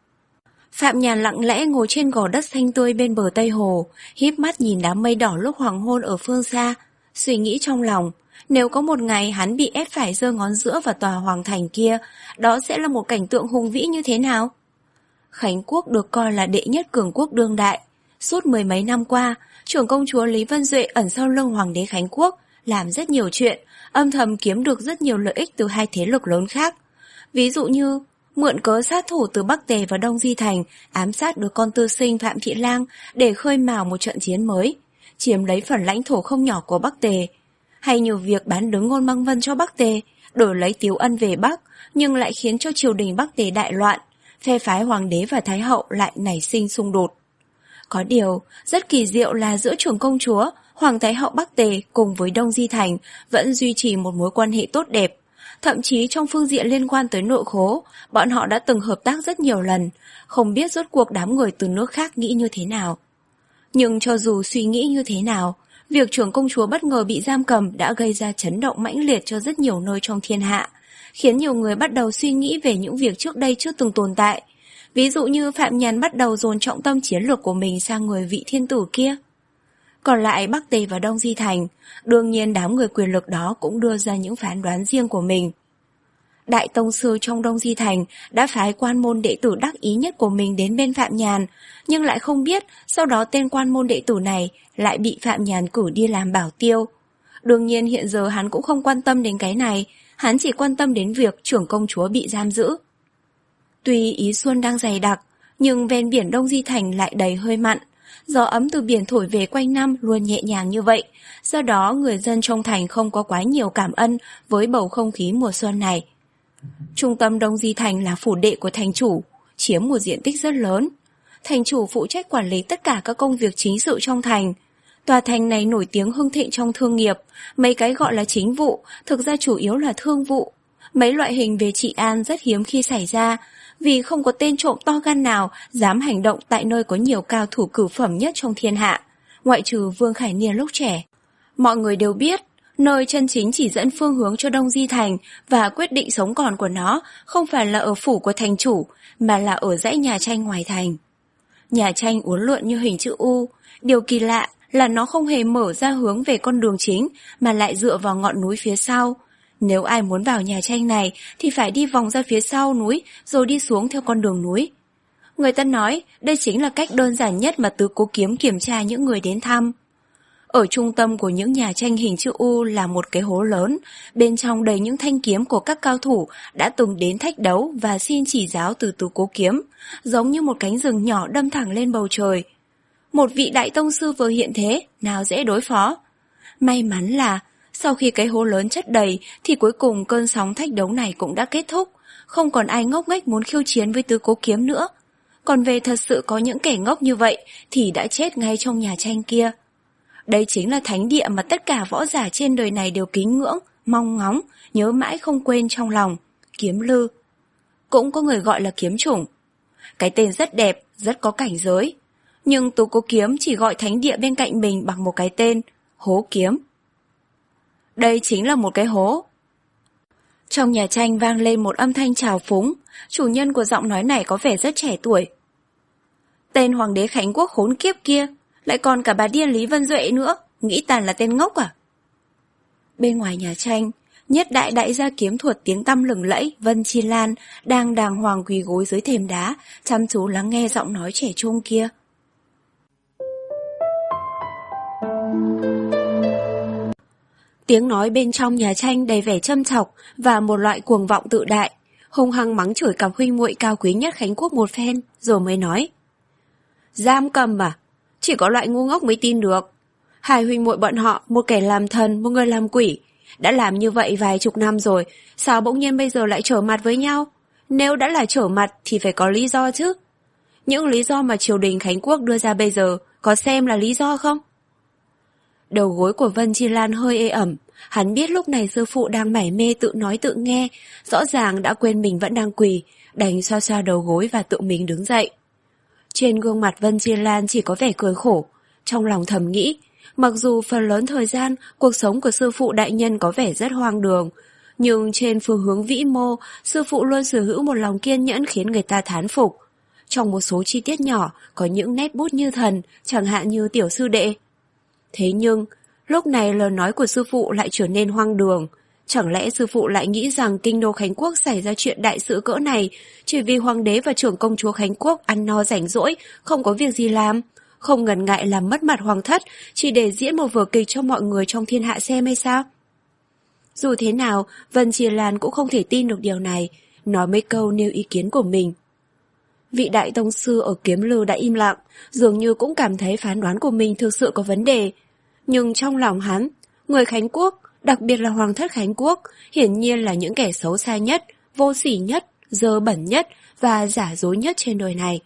[SPEAKER 1] Phạm Nhàn lặng lẽ ngồi trên gò đất xanh tươi bên bờ Tây Hồ, híp mắt nhìn đám mây đỏ lúc hoàng hôn ở phương xa, suy nghĩ trong lòng, nếu có một ngày hắn bị ép phải giơ ngón giữa vào tòa hoàng thành kia, đó sẽ là một cảnh tượng hùng vĩ như thế nào? Khánh Quốc được coi là đệ nhất cường quốc đương đại. Suốt mười mấy năm qua, trưởng công chúa Lý Vân Duệ ẩn sau lưng hoàng đế Khánh Quốc, làm rất nhiều chuyện, âm thầm kiếm được rất nhiều lợi ích từ hai thế lực lớn khác. Ví dụ như mượn cớ sát thủ từ Bắc Tề và Đông Di Thành ám sát đứa con tư sinh Phạm Thị Lang để khơi mào một trận chiến mới, chiếm lấy phần lãnh thổ không nhỏ của Bắc Tề, hay nhiều việc bán đứng Ngôn Băng Vân cho Bắc Tề, đổi lấy Tiếu Ân về Bắc, nhưng lại khiến cho triều đình Bắc Tề đại loạn, phe phái hoàng đế và thái hậu lại nảy sinh xung đột. Có điều, rất kỳ diệu là giữa trưởng công chúa, hoàng thái hậu Bắc Tề cùng với Đông Di Thành vẫn duy trì một mối quan hệ tốt đẹp. Thậm chí trong phương diện liên quan tới nội khố, bọn họ đã từng hợp tác rất nhiều lần, không biết rốt cuộc đám người từ nước khác nghĩ như thế nào. Nhưng cho dù suy nghĩ như thế nào, việc trưởng công chúa bất ngờ bị giam cầm đã gây ra chấn động mãnh liệt cho rất nhiều nơi trong thiên hạ, khiến nhiều người bắt đầu suy nghĩ về những việc trước đây chưa từng tồn tại. Ví dụ như Phạm Nhàn bắt đầu dồn trọng tâm chiến lược của mình sang người vị thiên tử kia. Còn lại Bắc Tề và Đông Di Thành, đương nhiên đám người quyền lực đó cũng đưa ra những phán đoán riêng của mình. Đại tông sư trong Đông Di Thành đã phái quan môn đệ tử đắc ý nhất của mình đến bên Phạm Nhàn, nhưng lại không biết sau đó tên quan môn đệ tử này lại bị Phạm Nhàn cử đi làm bảo tiêu. Đương nhiên hiện giờ hắn cũng không quan tâm đến cái này, hắn chỉ quan tâm đến việc trưởng công chúa bị giam giữ. Tuy ý xuân đang dày đặc, nhưng ven biển Đông Di Thành lại đầy hơi mặn. Gió ấm từ biển thổi về quanh năm luôn nhẹ nhàng như vậy, do đó người dân trong thành không có quá nhiều cảm ân với bầu không khí mùa xuân này. Trung tâm Đông Di Thành là phủ đệ của thành chủ, chiếm một diện tích rất lớn. Thành chủ phụ trách quản lý tất cả các công việc chính sự trong thành. Tòa thành này nổi tiếng hưng thịnh trong thương nghiệp, mấy cái gọi là chính vụ, thực ra chủ yếu là thương vụ. Mấy loại hình về trị an rất hiếm khi xảy ra, vì không có tên trộm to gan nào dám hành động tại nơi có nhiều cao thủ cửu phẩm nhất trong thiên hạ, ngoại trừ Vương Khải Niên lúc trẻ. Mọi người đều biết, nơi chân chính chỉ dẫn phương hướng cho Đông Di Thành và quyết định sống còn của nó không phải là ở phủ của thành chủ, mà là ở dãy nhà tranh ngoài thành. Nhà tranh uốn lượn như hình chữ U, điều kỳ lạ là nó không hề mở ra hướng về con đường chính mà lại dựa vào ngọn núi phía sau. Nếu ai muốn vào nhà tranh này thì phải đi vòng ra phía sau núi rồi đi xuống theo con đường núi. Người ta nói đây chính là cách đơn giản nhất mà Tứ Cố Kiếm kiểm tra những người đến thăm. Ở trung tâm của những nhà tranh hình chữ U là một cái hố lớn, bên trong đầy những thanh kiếm của các cao thủ đã từng đến thách đấu và xin chỉ giáo từ Tứ Cố Kiếm, giống như một cánh rừng nhỏ đâm thẳng lên bầu trời. Một vị đại tông sư vừa hiện thế, nào dễ đối phó. May mắn là sau khi cái hố lớn chất đầy thì cuối cùng cơn sóng thách đấu này cũng đã kết thúc, không còn ai ngốc nghếch muốn khiêu chiến với Tứ Cố Kiếm nữa. Còn về thật sự có những kẻ ngốc như vậy thì đã chết ngay trong nhà tranh kia. Đây chính là thánh địa mà tất cả võ giả trên đời này đều kính ngưỡng, mong ngóng, nhớ mãi không quên trong lòng, Kiếm Lư. Cũng có người gọi là kiếm chủng. Cái tên rất đẹp, rất có cảnh giới. Nhưng Tứ Cố Kiếm chỉ gọi thánh địa bên cạnh mình bằng một cái tên, Hố Kiếm. Đây chính là một cái hố. Trong nhà tranh vang lên một âm thanh trào phúng, chủ nhân của giọng nói này có vẻ rất trẻ tuổi. Tên hoàng đế Khánh Quốc khốn kiếp kia, lại còn cả bà điên Lý Vân Duệ nữa, nghĩ tàn là tên ngốc à? Bên ngoài nhà tranh, nhất đại đại gia kiếm thuật tiếng tăm lừng lẫy Vân Chi Lan đang đàng hoàng quỳ gối dưới thềm đá, chăm chú lắng nghe giọng nói trẻ trung kia. Tiếng nói bên trong nhà tranh đầy vẻ châm chọc và một loại cuồng vọng tự đại, hung hăng mắng chửi cặp huynh muội cao quý nhất Khánh Quốc một phen, rồi mới nói. Giam cầm à? Chỉ có loại ngu ngốc mới tin được. Hai huynh muội bọn họ, một kẻ làm thần, một người làm quỷ, đã làm như vậy vài chục năm rồi, sao bỗng nhiên bây giờ lại trở mặt với nhau? Nếu đã là trở mặt thì phải có lý do chứ. Những lý do mà triều đình Khánh Quốc đưa ra bây giờ có xem là lý do không? Đầu gối của Vân Chi Lan hơi ê ẩm. Hắn biết lúc này sư phụ đang mải mê tự nói tự nghe, rõ ràng đã quên mình vẫn đang quỳ, đành xoa xoa đầu gối và tự mình đứng dậy. Trên gương mặt Vân Chi Lan chỉ có vẻ cười khổ, trong lòng thầm nghĩ, mặc dù phần lớn thời gian cuộc sống của sư phụ đại nhân có vẻ rất hoang đường, nhưng trên phương hướng vĩ mô, sư phụ luôn sở hữu một lòng kiên nhẫn khiến người ta thán phục. Trong một số chi tiết nhỏ có những nét bút như thần, chẳng hạn như tiểu sư đệ. Thế nhưng, lúc này lời nói của sư phụ lại trở nên hoang đường. Chẳng lẽ sư phụ lại nghĩ rằng kinh đô Khánh Quốc xảy ra chuyện đại sự cỡ này chỉ vì hoàng đế và trưởng công chúa Khánh Quốc ăn no rảnh rỗi, không có việc gì làm, không ngần ngại làm mất mặt hoàng thất chỉ để diễn một vở kịch cho mọi người trong thiên hạ xem hay sao? Dù thế nào, Vân Chi Lan cũng không thể tin được điều này, nói mấy câu nêu ý kiến của mình. Vị đại tông sư ở Kiếm Lư đã im lặng, dường như cũng cảm thấy phán đoán của mình thực sự có vấn đề. Nhưng trong lòng hắn, người Khánh Quốc, đặc biệt là hoàng thất Khánh Quốc, hiển nhiên là những kẻ xấu xa nhất, vô sỉ nhất, dơ bẩn nhất và giả dối nhất trên đời này.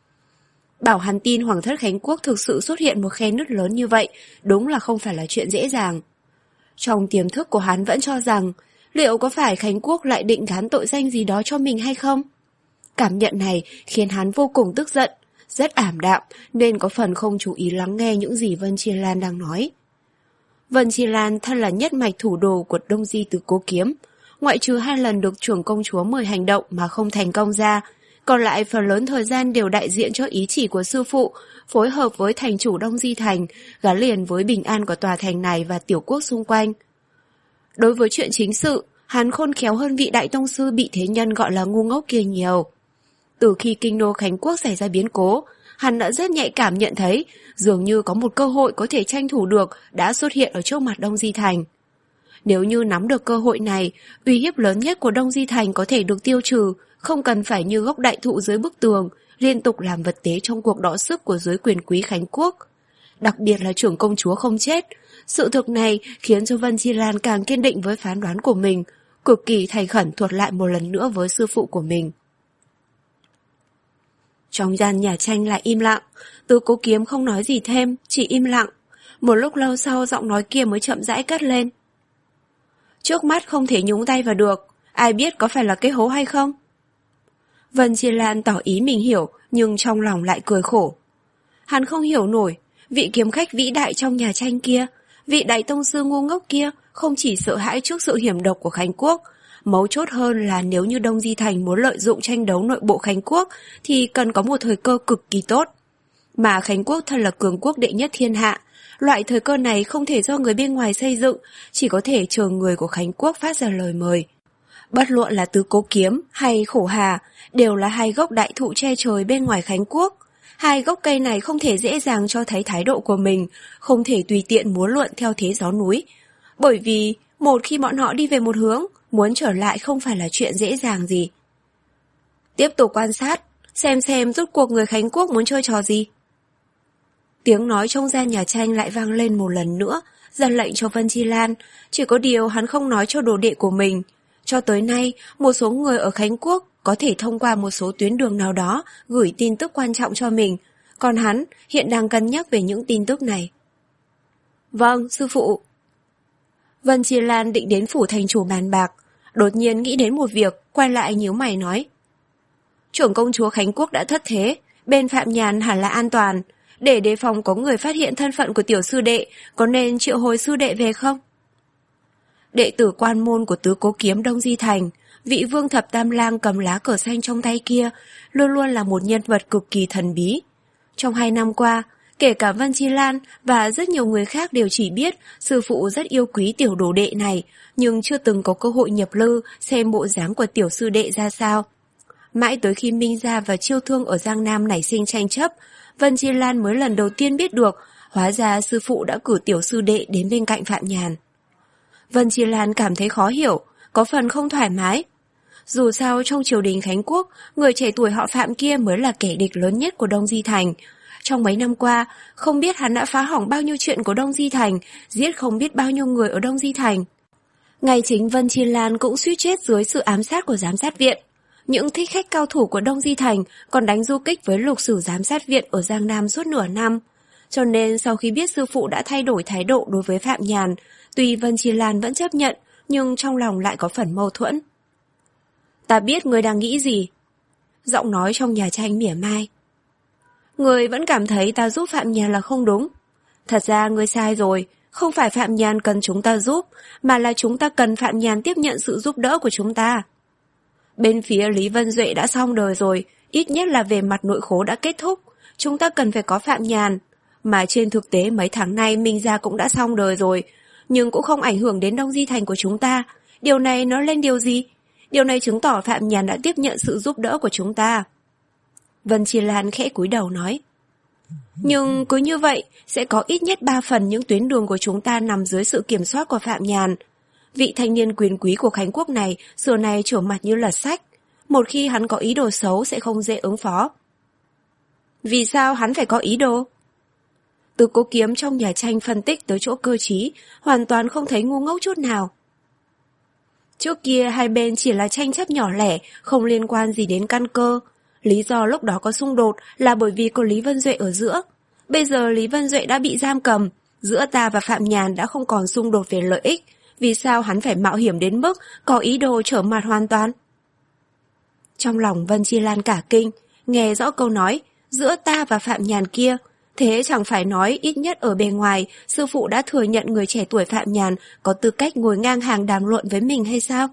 [SPEAKER 1] Bảo hắn tin hoàng thất Khánh Quốc thực sự xuất hiện một khe nứt lớn như vậy, đúng là không phải là chuyện dễ dàng. Trong tiềm thức của hắn vẫn cho rằng, liệu có phải Khánh Quốc lại định gán tội danh gì đó cho mình hay không? Cảm nhận này khiến hắn vô cùng tức giận, rất ảm đạm nên có phần không chú ý lắng nghe những gì Vân Chi Lan đang nói. Vân Chi Lan thân là nhất mạch thủ đồ của Đông Di Tứ Cố Kiếm, ngoại trừ hai lần được trưởng công chúa mời hành động mà không thành công ra, còn lại phần lớn thời gian đều đại diện cho ý chỉ của sư phụ, phối hợp với thành chủ Đông Di Thành, gắn liền với bình an của tòa thành này và tiểu quốc xung quanh. Đối với chuyện chính sự, hắn khôn khéo hơn vị đại tông sư bị thế nhân gọi là ngu ngốc kia nhiều. Từ khi kinh đô Khánh Quốc xảy ra biến cố, hắn đã rất nhạy cảm nhận thấy dường như có một cơ hội có thể tranh thủ được đã xuất hiện ở trước mặt Đông Di Thành. Nếu như nắm được cơ hội này, uy hiếp lớn nhất của Đông Di Thành có thể được tiêu trừ, không cần phải như gốc đại thụ dưới bức tường, liên tục làm vật tế trong cuộc đọ sức của giới quyền quý Khánh Quốc. Đặc biệt là trưởng công chúa không chết. Sự thực này khiến cho Vân Chi Lan càng kiên định với phán đoán của mình, cực kỳ thành khẩn thuật lại một lần nữa với sư phụ của mình. Trong gian nhà tranh lại im lặng, Tứ Cố Kiếm không nói gì thêm, chỉ im lặng. Một lúc lâu sau giọng nói kia mới chậm rãi cất lên. Trước mắt không thể nhúng tay vào được, ai biết có phải là cái hố hay không? Vân Chi Lan tỏ ý mình hiểu, nhưng trong lòng lại cười khổ. Hắn không hiểu nổi, vị kiếm khách vĩ đại trong nhà tranh kia, vị đại tông sư ngu ngốc kia không chỉ sợ hãi trước sự hiểm độc của Khánh Quốc, mấu chốt hơn là nếu như Đông Di Thành muốn lợi dụng tranh đấu nội bộ Khánh Quốc thì cần có một thời cơ cực kỳ tốt. Mà Khánh Quốc thân là cường quốc đệ nhất thiên hạ, loại thời cơ này không thể do người bên ngoài xây dựng, chỉ có thể chờ người của Khánh Quốc phát ra lời mời. Bất luận là Tứ Cố Kiếm hay Khổ Hà đều là hai gốc đại thụ che trời bên ngoài Khánh Quốc. Hai gốc cây này không thể dễ dàng cho thấy thái độ của mình, không thể tùy tiện múa luận theo thế gió núi. Bởi vì một khi bọn họ đi về một hướng, muốn trở lại không phải là chuyện dễ dàng gì. Tiếp tục quan sát, xem xem rốt cuộc người Khánh Quốc muốn chơi trò gì. Tiếng nói trong gian nhà tranh lại vang lên một lần nữa, ra lệnh cho Vân Chi Lan, chỉ có điều hắn không nói cho đồ đệ của mình. Cho tới nay, một số người ở Khánh Quốc có thể thông qua một số tuyến đường nào đó gửi tin tức quan trọng cho mình, còn hắn hiện đang cân nhắc về những tin tức này. Vâng, sư phụ. Vân Chi Lan định đến phủ thành chủ bàn bạc, đột nhiên nghĩ đến một việc, quay lại nhíu mày nói. Trưởng công chúa Khánh Quốc đã thất thế, bên Phạm Nhàn hẳn là an toàn, để đề phòng có người phát hiện thân phận của tiểu sư đệ, có nên triệu hồi sư đệ về không? Đệ tử quan môn của Tứ Cố Kiếm Đông Di Thành, vị vương thập tam lang cầm lá cờ xanh trong tay kia, luôn luôn là một nhân vật cực kỳ thần bí. Trong hai năm qua, kể cả Vân Chi Lan và rất nhiều người khác đều chỉ biết sư phụ rất yêu quý tiểu đồ đệ này, nhưng chưa từng có cơ hội nhập lư xem bộ dáng của tiểu sư đệ ra sao. Mãi tới khi Minh Gia và Chiêu Thương ở Giang Nam nảy sinh tranh chấp, Vân Chi Lan mới lần đầu tiên biết được, hóa ra sư phụ đã cử tiểu sư đệ đến bên cạnh Phạm Nhàn. Vân Chi Lan cảm thấy khó hiểu, có phần không thoải mái. Dù sao trong triều đình Khánh Quốc, người trẻ tuổi họ Phạm kia mới là kẻ địch lớn nhất của Đông Di Thành. Trong mấy năm qua, không biết hắn đã phá hỏng bao nhiêu chuyện của Đông Di Thành, giết không biết bao nhiêu người ở Đông Di Thành. Ngay chính Vân Chi Lan cũng suýt chết dưới sự ám sát của giám sát viện. Những thích khách cao thủ của Đông Di Thành còn đánh du kích với lục sử giám sát viện ở Giang Nam suốt nửa năm. Cho nên sau khi biết sư phụ đã thay đổi thái độ đối với Phạm Nhàn, tuy Vân Chi Lan vẫn chấp nhận, nhưng trong lòng lại có phần mâu thuẫn. Ta biết ngươi đang nghĩ gì. Giọng nói trong nhà tranh mỉa mai. Ngươi vẫn cảm thấy ta giúp Phạm Nhàn là không đúng. Thật ra ngươi sai rồi, không phải Phạm Nhàn cần chúng ta giúp, mà là chúng ta cần Phạm Nhàn tiếp nhận sự giúp đỡ của chúng ta. Bên phía Lý Vân Duệ đã xong đời rồi, ít nhất là về mặt nội khố đã kết thúc, chúng ta cần phải có Phạm Nhàn. Mà trên thực tế mấy tháng nay Minh Gia cũng đã xong đời rồi, nhưng cũng không ảnh hưởng đến Đông Di Thành của chúng ta. Điều này nói lên điều gì? Điều này chứng tỏ Phạm Nhàn đã tiếp nhận sự giúp đỡ của chúng ta. Vân Chi Lan khẽ cúi đầu nói. Nhưng cứ như vậy, sẽ có ít nhất ba phần những tuyến đường của chúng ta nằm dưới sự kiểm soát của Phạm Nhàn. Vị thanh niên quyền quý của Khánh Quốc này xưa nay trở mặt như lật sách. Một khi hắn có ý đồ xấu sẽ không dễ ứng phó. Vì sao hắn phải có ý đồ? Từ Cố Kiếm trong nhà tranh phân tích tới chỗ cơ trí, hoàn toàn không thấy ngu ngốc chút nào. Trước kia hai bên chỉ là tranh chấp nhỏ lẻ, không liên quan gì đến căn cơ. Lý do lúc đó có xung đột là bởi vì có Lý Vân Duệ ở giữa. Bây giờ Lý Vân Duệ đã bị giam cầm, giữa ta và Phạm Nhàn đã không còn xung đột về lợi ích. Vì sao hắn phải mạo hiểm đến mức có ý đồ trở mặt hoàn toàn? Trong lòng Vân Chi Lan cả kinh, nghe rõ câu nói, giữa ta và Phạm Nhàn kia. Thế chẳng phải nói ít nhất ở bề ngoài, sư phụ đã thừa nhận người trẻ tuổi Phạm Nhàn có tư cách ngồi ngang hàng đàm luận với mình hay sao?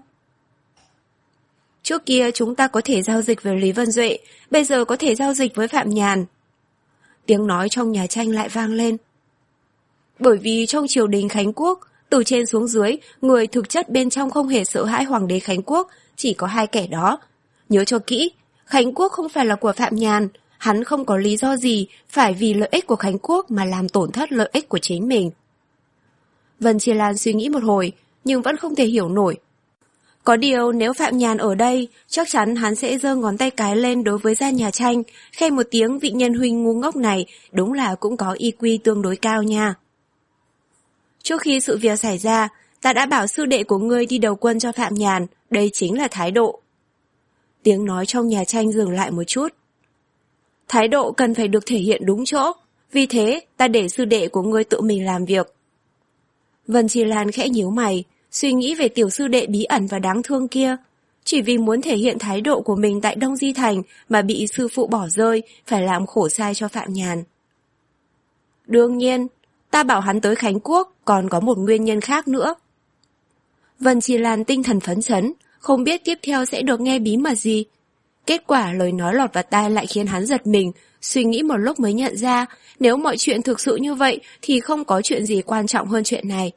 [SPEAKER 1] Trước kia chúng ta có thể giao dịch với Lý Vân Duệ, bây giờ có thể giao dịch với Phạm Nhàn. Tiếng nói trong nhà tranh lại vang lên. Bởi vì trong triều đình Khánh Quốc, từ trên xuống dưới, người thực chất bên trong không hề sợ hãi hoàng đế Khánh Quốc, chỉ có hai kẻ đó. Nhớ cho kỹ, Khánh Quốc không phải là của Phạm Nhàn, hắn không có lý do gì phải vì lợi ích của Khánh Quốc mà làm tổn thất lợi ích của chính mình. Vân Chi Lan suy nghĩ một hồi, nhưng vẫn không thể hiểu nổi. Có điều nếu Phạm Nhàn ở đây, chắc chắn hắn sẽ giơ ngón tay cái lên đối với gia nhà tranh, khen một tiếng vị nhân huynh ngu ngốc này, đúng là cũng có i kiu tương đối cao nha. Trước khi sự việc xảy ra, ta đã bảo sư đệ của ngươi đi đầu quân cho Phạm Nhàn, đây chính là thái độ. Tiếng nói trong nhà tranh dừng lại một chút. Thái độ cần phải được thể hiện đúng chỗ, vì thế ta để sư đệ của ngươi tự mình làm việc. Vân Chi Lan khẽ nhíu mày, suy nghĩ về tiểu sư đệ bí ẩn và đáng thương kia. Chỉ vì muốn thể hiện thái độ của mình tại Đông Di Thành mà bị sư phụ bỏ rơi, phải làm khổ sai cho Phạm Nhàn. Đương nhiên, ta bảo hắn tới Khánh Quốc còn có một nguyên nhân khác nữa. Vân Chi Lan tinh thần phấn chấn, không biết tiếp theo sẽ được nghe bí mật gì. Kết quả lời nói lọt vào tai lại khiến hắn giật mình, suy nghĩ một lúc mới nhận ra nếu mọi chuyện thực sự như vậy thì không có chuyện gì quan trọng hơn chuyện này.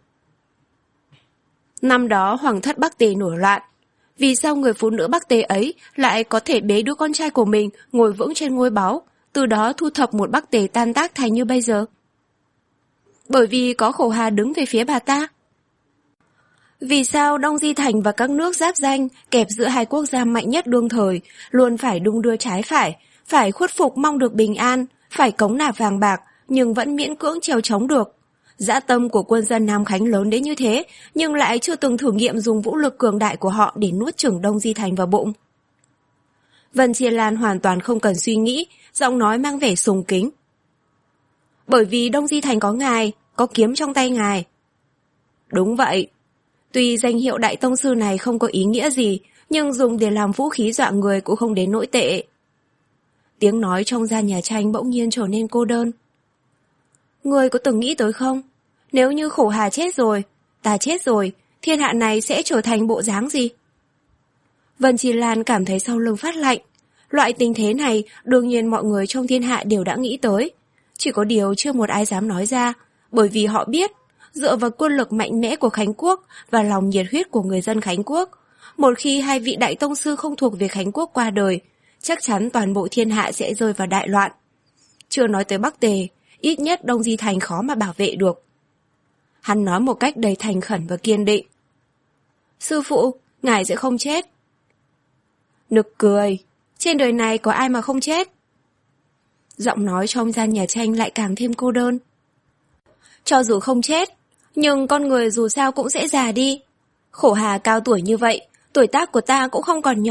[SPEAKER 1] Năm đó Hoàng thất Bắc Tề nổi loạn. Vì sao người phụ nữ Bắc Tề ấy lại có thể bế đứa con trai của mình ngồi vững trên ngôi báu, từ đó thu thập một Bắc Tề tan tác thành như bây giờ? Bởi vì có Khổ Hà đứng về phía bà ta. Vì sao Đông Di Thành và các nước giáp danh kẹp giữa hai quốc gia mạnh nhất đương thời luôn phải đung đưa trái phải, phải khuất phục mong được bình an, phải cống nạp vàng bạc nhưng vẫn miễn cưỡng trèo chống được? Dã tâm của quân dân Nam Khánh lớn đến như thế, nhưng lại chưa từng thử nghiệm dùng vũ lực cường đại của họ để nuốt chửng Đông Di Thành vào bụng. Vân Chi Lan hoàn toàn không cần suy nghĩ, giọng nói mang vẻ sùng kính. Bởi vì Đông Di Thành có ngài, có kiếm trong tay ngài. Đúng vậy. Tuy danh hiệu đại tông sư này không có ý nghĩa gì, nhưng dùng để làm vũ khí dọa người cũng không đến nỗi tệ. Tiếng nói trong gian nhà tranh bỗng nhiên trở nên cô đơn. Ngươi có từng nghĩ tới không? Nếu như Khổ Hà chết rồi, ta chết rồi, thiên hạ này sẽ trở thành bộ dáng gì? Vân Chi Lan cảm thấy sau lưng phát lạnh. Loại tình thế này đương nhiên mọi người trong thiên hạ đều đã nghĩ tới. Chỉ có điều chưa một ai dám nói ra, bởi vì họ biết, dựa vào quân lực mạnh mẽ của Khánh Quốc và lòng nhiệt huyết của người dân Khánh Quốc, một khi hai vị đại tông sư không thuộc về Khánh Quốc qua đời, chắc chắn toàn bộ thiên hạ sẽ rơi vào đại loạn. Chưa nói tới Bắc Tề, ít nhất Đông Di Thành khó mà bảo vệ được. Hắn nói một cách đầy thành khẩn và kiên định. Sư phụ, ngài sẽ không chết. Nực cười, trên đời này có ai mà không chết? Giọng nói trong gian nhà tranh lại càng thêm cô đơn. Cho dù không chết, nhưng con người dù sao cũng sẽ già đi. Khổ Hà cao tuổi như vậy, tuổi tác của ta cũng không còn nhỏ,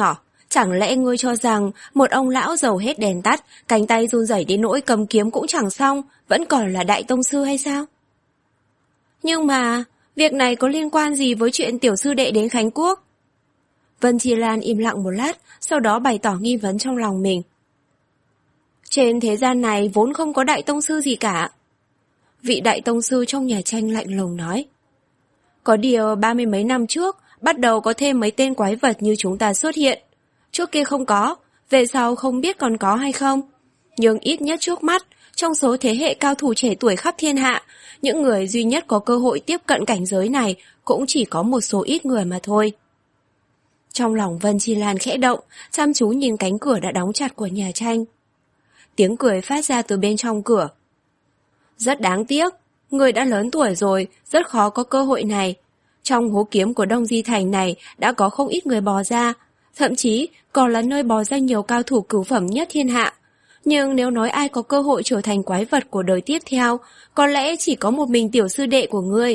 [SPEAKER 1] Chẳng lẽ ngươi cho rằng một ông lão dầu hết đèn tắt, cánh tay run rẩy đến nỗi cầm kiếm cũng chẳng xong, vẫn còn là đại tông sư hay sao? Nhưng mà, việc này có liên quan gì với chuyện tiểu sư đệ đến Khánh Quốc? Vân Chi Lan im lặng một lát, sau đó bày tỏ nghi vấn trong lòng mình. Trên thế gian này vốn không có đại tông sư gì cả. Vị đại tông sư trong nhà tranh lạnh lùng nói. Có điều ba mươi mấy năm trước, bắt đầu có thêm mấy tên quái vật như chúng ta xuất hiện. Trước kia không có, về sau không biết còn có hay không. Nhưng ít nhất trước mắt, trong số thế hệ cao thủ trẻ tuổi khắp thiên hạ, những người duy nhất có cơ hội tiếp cận cảnh giới này cũng chỉ có một số ít người mà thôi. Trong lòng Vân Chi Lan khẽ động, chăm chú nhìn cánh cửa đã đóng chặt của nhà tranh. Tiếng cười phát ra từ bên trong cửa. Rất đáng tiếc, người đã lớn tuổi rồi, rất khó có cơ hội này. Trong hố kiếm của Đông Di Thành này đã có không ít người bò ra, thậm chí còn là nơi bò ra nhiều cao thủ cửu phẩm nhất thiên hạ. Nhưng nếu nói ai có cơ hội trở thành quái vật của đời tiếp theo, có lẽ chỉ có một mình tiểu sư đệ của ngươi.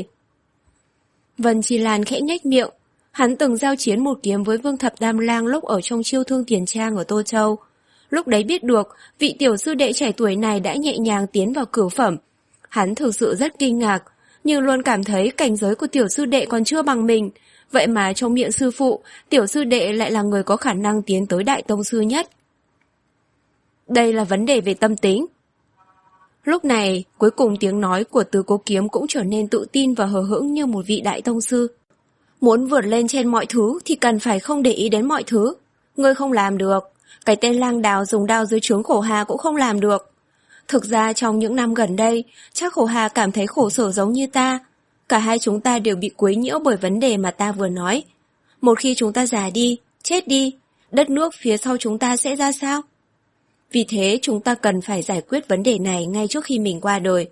[SPEAKER 1] Vân Chi Lan khẽ nhếch miệng. Hắn từng giao chiến một kiếm với Vương Thập Tam Lang lúc ở trong Chiêu Thương Tiền Trang ở Tô Châu. Lúc đấy biết được vị tiểu sư đệ trẻ tuổi này đã nhẹ nhàng tiến vào cửu phẩm. Hắn thực sự rất kinh ngạc, nhưng luôn cảm thấy cảnh giới của tiểu sư đệ còn chưa bằng mình. Vậy mà trong miệng sư phụ, tiểu sư đệ lại là người có khả năng tiến tới đại tông sư nhất. Đây là vấn đề về tâm tính. Lúc này, cuối cùng tiếng nói của Tứ Cố Kiếm cũng trở nên tự tin và hờ hững như một vị đại tông sư. Muốn vượt lên trên mọi thứ thì cần phải không để ý đến mọi thứ. Ngươi không làm được. Cái tên lang đào dùng đao dưới trướng Khổ Hà cũng không làm được. Thực ra trong những năm gần đây, chắc Khổ Hà cảm thấy khổ sở giống như ta. Cả hai chúng ta đều bị quấy nhiễu bởi vấn đề mà ta vừa nói. Một khi chúng ta già đi, chết đi, đất nước phía sau chúng ta sẽ ra sao? Vì thế chúng ta cần phải giải quyết vấn đề này ngay trước khi mình qua đời.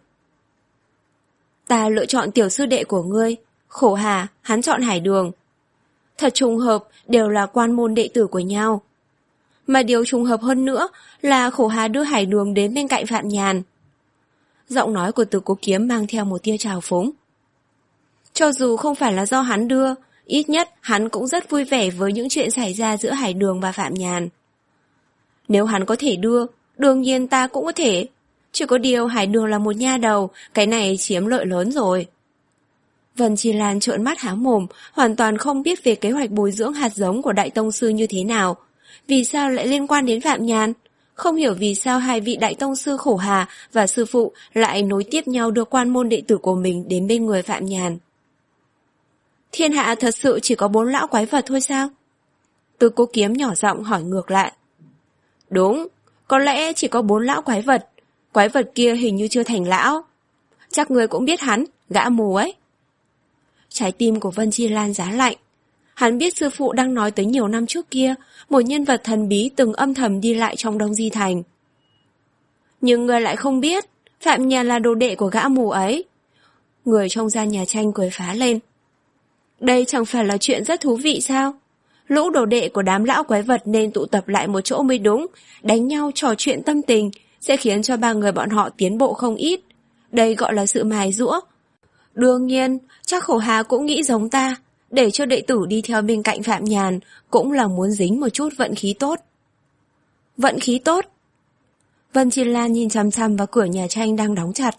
[SPEAKER 1] Ta lựa chọn tiểu sư đệ của ngươi. Khổ Hà, hắn chọn Hải Đường. Thật trùng hợp, đều là quan môn đệ tử của nhau. Mà điều trùng hợp hơn nữa là Khổ Hà đưa Hải Đường đến bên cạnh Phạm Nhàn. Giọng nói của Từ Cố Kiếm mang theo một tia trào phúng. Cho dù không phải là do hắn đưa, ít nhất hắn cũng rất vui vẻ với những chuyện xảy ra giữa Hải Đường và Phạm Nhàn. Nếu hắn có thể đưa, đương nhiên ta cũng có thể. Chỉ có điều Hải Đường là một nha đầu, cái này chiếm lợi lớn rồi. Vân Chi Lan trợn mắt há mồm, hoàn toàn không biết về kế hoạch bồi dưỡng hạt giống của đại tông sư như thế nào. Vì sao lại liên quan đến Phạm Nhàn? Không hiểu vì sao hai vị đại tông sư Khổ Hà và sư phụ lại nối tiếp nhau đưa quan môn đệ tử của mình đến bên người Phạm Nhàn. Thiên hạ thật sự chỉ có bốn lão quái vật thôi sao? Từ Cố Kiếm nhỏ giọng hỏi ngược lại. Đúng, có lẽ chỉ có bốn lão quái vật. Quái vật kia hình như chưa thành lão. Chắc người cũng biết hắn, gã mù ấy. Trái tim của Vân Chi Lan giá lạnh. Hắn biết sư phụ đang nói tới nhiều năm trước kia, một nhân vật thần bí từng âm thầm đi lại trong Đông Di Thành. Nhưng người lại không biết, Phạm Nhàn là đồ đệ của gã mù ấy. Người trong gian nhà tranh cười phá lên. Đây chẳng phải là chuyện rất thú vị sao? Lũ đồ đệ của đám lão quái vật nên tụ tập lại một chỗ mới đúng, đánh nhau trò chuyện tâm tình, sẽ khiến cho ba người bọn họ tiến bộ không ít. Đây gọi là sự mài giũa. Đương nhiên, chắc Khổ Hà cũng nghĩ giống ta, để cho đệ tử đi theo bên cạnh Phạm Nhàn cũng là muốn dính một chút vận khí tốt. Vận khí tốt? Vân Chi Lan nhìn chằm chằm vào cửa nhà tranh đang đóng chặt.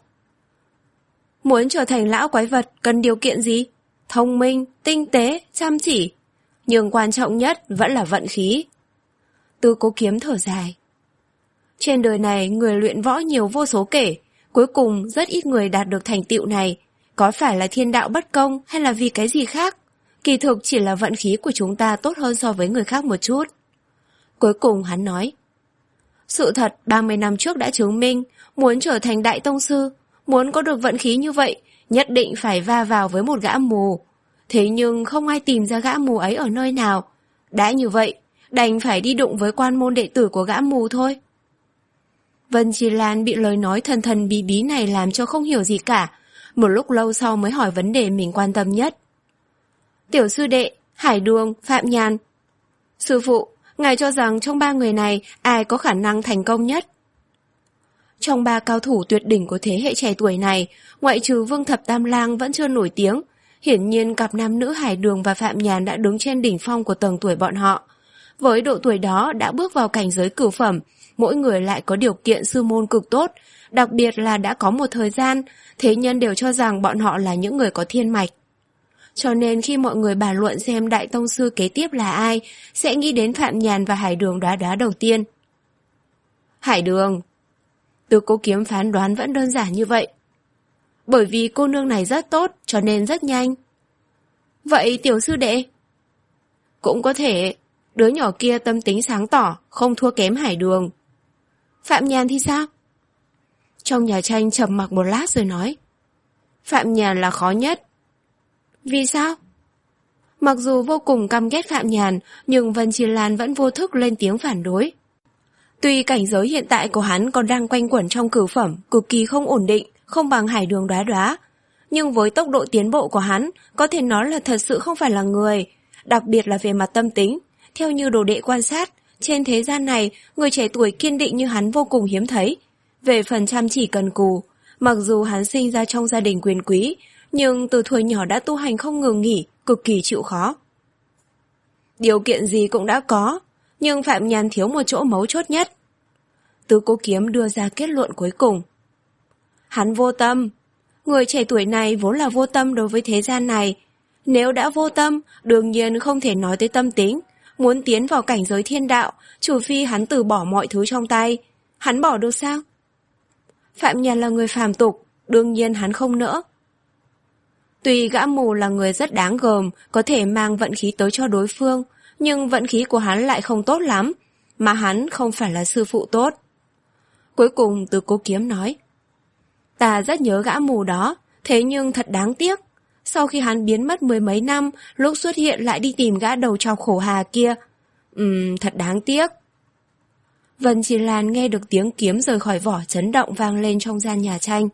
[SPEAKER 1] Muốn trở thành lão quái vật cần điều kiện gì? Thông minh, tinh tế, chăm chỉ. Nhưng quan trọng nhất vẫn là vận khí. Từ Cố Kiếm thở dài. Trên đời này người luyện võ nhiều vô số kể, cuối cùng rất ít người đạt được thành tựu này. Có phải là thiên đạo bất công hay là vì cái gì khác? Kỳ thực chỉ là vận khí của chúng ta tốt hơn so với người khác một chút. Cuối cùng hắn nói. Sự thật ba mươi năm trước đã chứng minh, muốn trở thành đại tông sư, muốn có được vận khí như vậy, nhất định phải va vào với một gã mù. Thế nhưng không ai tìm ra gã mù ấy ở nơi nào. Đã như vậy, đành phải đi đụng với quan môn đệ tử của gã mù thôi. Vân Chi Lan bị lời nói thần thần bí bí này làm cho không hiểu gì cả. Một lúc lâu sau mới hỏi vấn đề mình quan tâm nhất. Tiểu sư đệ, Hải Đường, Phạm Nhàn. Sư phụ, ngài cho rằng trong ba người này ai có khả năng thành công nhất? Trong ba cao thủ tuyệt đỉnh của thế hệ trẻ tuổi này, ngoại trừ Vương Thập Tam Lang vẫn chưa nổi tiếng, hiển nhiên cặp nam nữ Hải Đường và Phạm Nhàn đã đứng trên đỉnh phong của tầng tuổi bọn họ. Với độ tuổi đó đã bước vào cảnh giới cửu phẩm, mỗi người lại có điều kiện sư môn cực tốt, đặc biệt là đã có một thời gian, thế nhân đều cho rằng bọn họ là những người có thiên mạch. Cho nên khi mọi người bàn luận xem đại tông sư kế tiếp là ai, sẽ nghĩ đến Phạm Nhàn và Hải Đường Đóa Đóa đầu tiên. Hải Đường. Từ Cố Kiếm phán đoán vẫn đơn giản như vậy. Bởi vì cô nương này rất tốt, cho nên rất nhanh. Vậy tiểu sư đệ? Cũng có thể, đứa nhỏ kia tâm tính sáng tỏ, không thua kém Hải Đường. Phạm Nhàn thì sao? Trong nhà tranh trầm mặc một lát rồi nói. Phạm Nhàn là khó nhất. Vì sao? Mặc dù vô cùng căm ghét Phạm Nhàn, nhưng Vân Chi Lan vẫn vô thức lên tiếng phản đối. Tuy cảnh giới hiện tại của hắn còn đang quanh quẩn trong cửu phẩm, cực kỳ không ổn định, không bằng Hải Đường Đóa Đóa, nhưng với tốc độ tiến bộ của hắn, có thể nói là thật sự không phải là người, đặc biệt là về mặt tâm tính. Theo như đồ đệ quan sát, trên thế gian này, người trẻ tuổi kiên định như hắn vô cùng hiếm thấy. Về phần chăm chỉ cần cù, mặc dù hắn sinh ra trong gia đình quyền quý, nhưng từ tuổi nhỏ đã tu hành không ngừng nghỉ, cực kỳ chịu khó. Điều kiện gì cũng đã có, nhưng Phạm Nhàn thiếu một chỗ mấu chốt nhất. Từ Cố Kiếm đưa ra kết luận cuối cùng. Hắn vô tâm. Người trẻ tuổi này vốn là vô tâm đối với thế gian này. Nếu đã vô tâm, đương nhiên không thể nói tới tâm tính. Muốn tiến vào cảnh giới thiên đạo, trừ phi hắn từ bỏ mọi thứ trong tay. Hắn bỏ được sao? Phạm Nhàn là người phàm tục, đương nhiên hắn không nỡ. Tuy gã mù là người rất đáng gờm, có thể mang vận khí tới cho đối phương, nhưng vận khí của hắn lại không tốt lắm, mà hắn không phải là sư phụ tốt. Cuối cùng Từ Cố Kiếm nói. Ta rất nhớ gã mù đó, thế nhưng thật đáng tiếc. Sau khi hắn biến mất mười mấy năm, lúc xuất hiện lại đi tìm gã đầu trọc khổ hà kia. Ừm, thật đáng tiếc. Vân Chi Lan nghe được tiếng kiếm rời khỏi vỏ chấn động vang lên trong gian nhà tranh.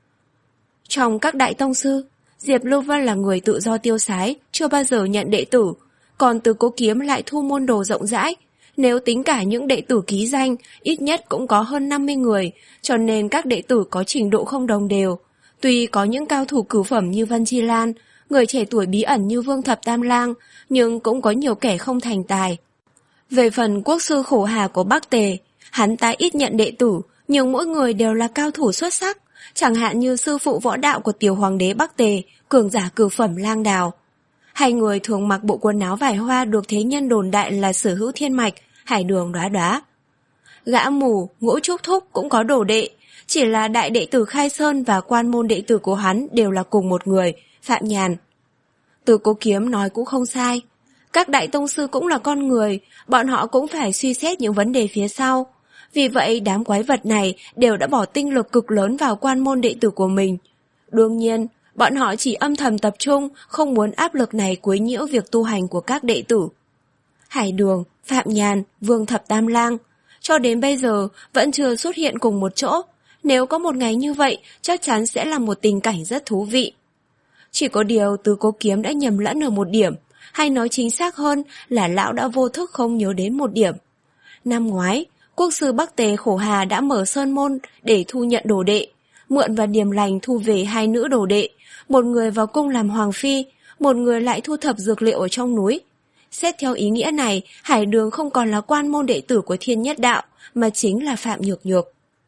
[SPEAKER 1] Trong các đại tông sư, Diệp Lưu Vân là người tự do tiêu sái, chưa bao giờ nhận đệ tử, còn Từ Cố Kiếm lại thu môn đồ rộng rãi. Nếu tính cả những đệ tử ký danh, ít nhất cũng có hơn năm mươi người, cho nên các đệ tử có trình độ không đồng đều. Tuy có những cao thủ cửu phẩm như Vân Chi Lan, người trẻ tuổi bí ẩn như Vương Thập Tam Lang, nhưng cũng có nhiều kẻ không thành tài. Về phần quốc sư khổ hà của Bắc Tề, hắn ta ít nhận đệ tử, nhưng mỗi người đều là cao thủ xuất sắc, chẳng hạn như sư phụ võ đạo của tiểu hoàng đế Bắc Tề, cường giả cửu phẩm Lang Đào. Hai người thường mặc bộ quần áo vải hoa được thế nhân đồn đại là sở hữu thiên mạch, Hải Đường Đóa Đóa. Gã mù, Ngũ Trúc Thúc cũng có đồ đệ, chỉ là đại đệ tử Khai Sơn và quan môn đệ tử của hắn đều là cùng một người, Phạm Nhàn. Từ Cố Kiếm nói cũng không sai. Các đại tông sư cũng là con người, bọn họ cũng phải suy xét những vấn đề phía sau. Vì vậy đám quái vật này đều đã bỏ tinh lực cực lớn vào quan môn đệ tử của mình. Đương nhiên, bọn họ chỉ âm thầm tập trung, không muốn áp lực này quấy nhiễu việc tu hành của các đệ tử. Hải Đường, Phạm Nhàn, Vương Thập Tam Lang, cho đến bây giờ vẫn chưa xuất hiện cùng một chỗ. Nếu có một ngày như vậy, chắc chắn sẽ là một tình cảnh rất thú vị. Chỉ có điều Từ Cố Kiếm đã nhầm lẫn ở một điểm, hay nói chính xác hơn là lão đã vô thức không nhớ đến một điểm. Năm ngoái, quốc sư Bắc Tề Khổ Hà đã mở sơn môn để thu nhận đồ đệ, Mượn và Điềm Lành thu về hai nữ đồ đệ, một người vào cung làm hoàng phi, một người lại thu thập dược liệu ở trong núi. Xét theo ý nghĩa này, Hải Đường không còn là quan môn đệ tử của Thiên Nhất Đạo, mà chính là Phạm Nhược Nhược.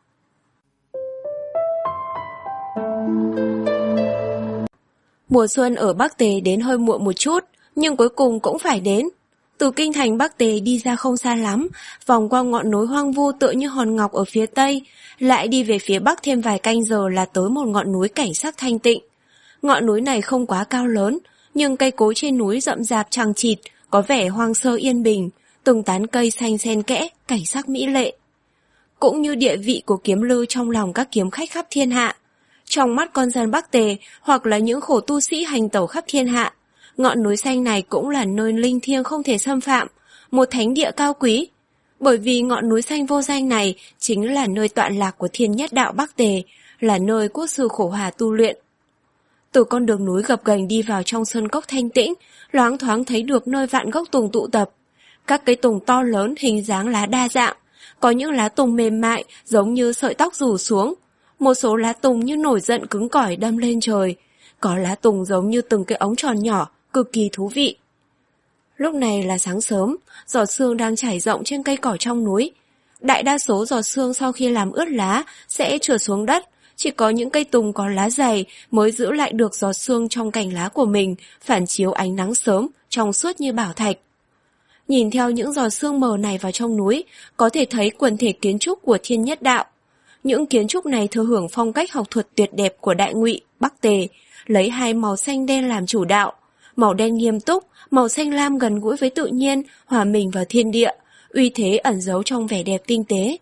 [SPEAKER 1] Mùa xuân ở Bắc Tề đến hơi muộn một chút, nhưng cuối cùng cũng phải đến. Từ kinh thành Bắc Tề đi ra không xa lắm, vòng qua ngọn núi hoang vu tựa như hòn ngọc ở phía tây, lại đi về phía bắc thêm vài canh giờ là tới một ngọn núi cảnh sắc thanh tịnh. Ngọn núi này không quá cao lớn, nhưng cây cối trên núi rậm rạp chằng chịt, có vẻ hoang sơ yên bình, từng tán cây xanh xen kẽ, cảnh sắc mỹ lệ. Cũng như địa vị của kiếm lư trong lòng các kiếm khách khắp thiên hạ. Trong mắt con dân Bắc Tề hoặc là những khổ tu sĩ hành tẩu khắp thiên hạ, ngọn núi xanh này cũng là nơi linh thiêng không thể xâm phạm, một thánh địa cao quý. Bởi vì ngọn núi xanh vô danh này chính là nơi tọa lạc của Thiên Nhất Đạo Bắc Tề, là nơi quốc sư Khổ Hà tu luyện. Từ con đường núi gập ghềnh đi vào trong sơn cốc thanh tĩnh, loáng thoáng thấy được nơi vạn gốc tùng tụ tập. Các cây tùng to lớn hình dáng lá đa dạng, có những lá tùng mềm mại giống như sợi tóc rủ xuống, một số lá tùng như nổi giận cứng cỏi đâm lên trời, có lá tùng giống như từng cái ống tròn nhỏ, cực kỳ thú vị. Lúc này là sáng sớm, giọt sương đang trải rộng trên cây cỏ trong núi. Đại đa số giọt sương sau khi làm ướt lá sẽ trượt xuống đất, chỉ có những cây tùng có lá dày mới giữ lại được giọt sương trong cành lá của mình, phản chiếu ánh nắng sớm, trong suốt như bảo thạch. Nhìn theo những giọt sương mờ này vào trong núi, có thể thấy quần thể kiến trúc của Thiên Nhất Đạo. Những kiến trúc này thừa hưởng phong cách học thuật tuyệt đẹp của Đại Ngụy, Bắc Tề, lấy hai màu xanh đen làm chủ đạo. Màu đen nghiêm túc, màu xanh lam gần gũi với tự nhiên, hòa mình vào thiên địa, uy thế ẩn giấu trong vẻ đẹp tinh tế.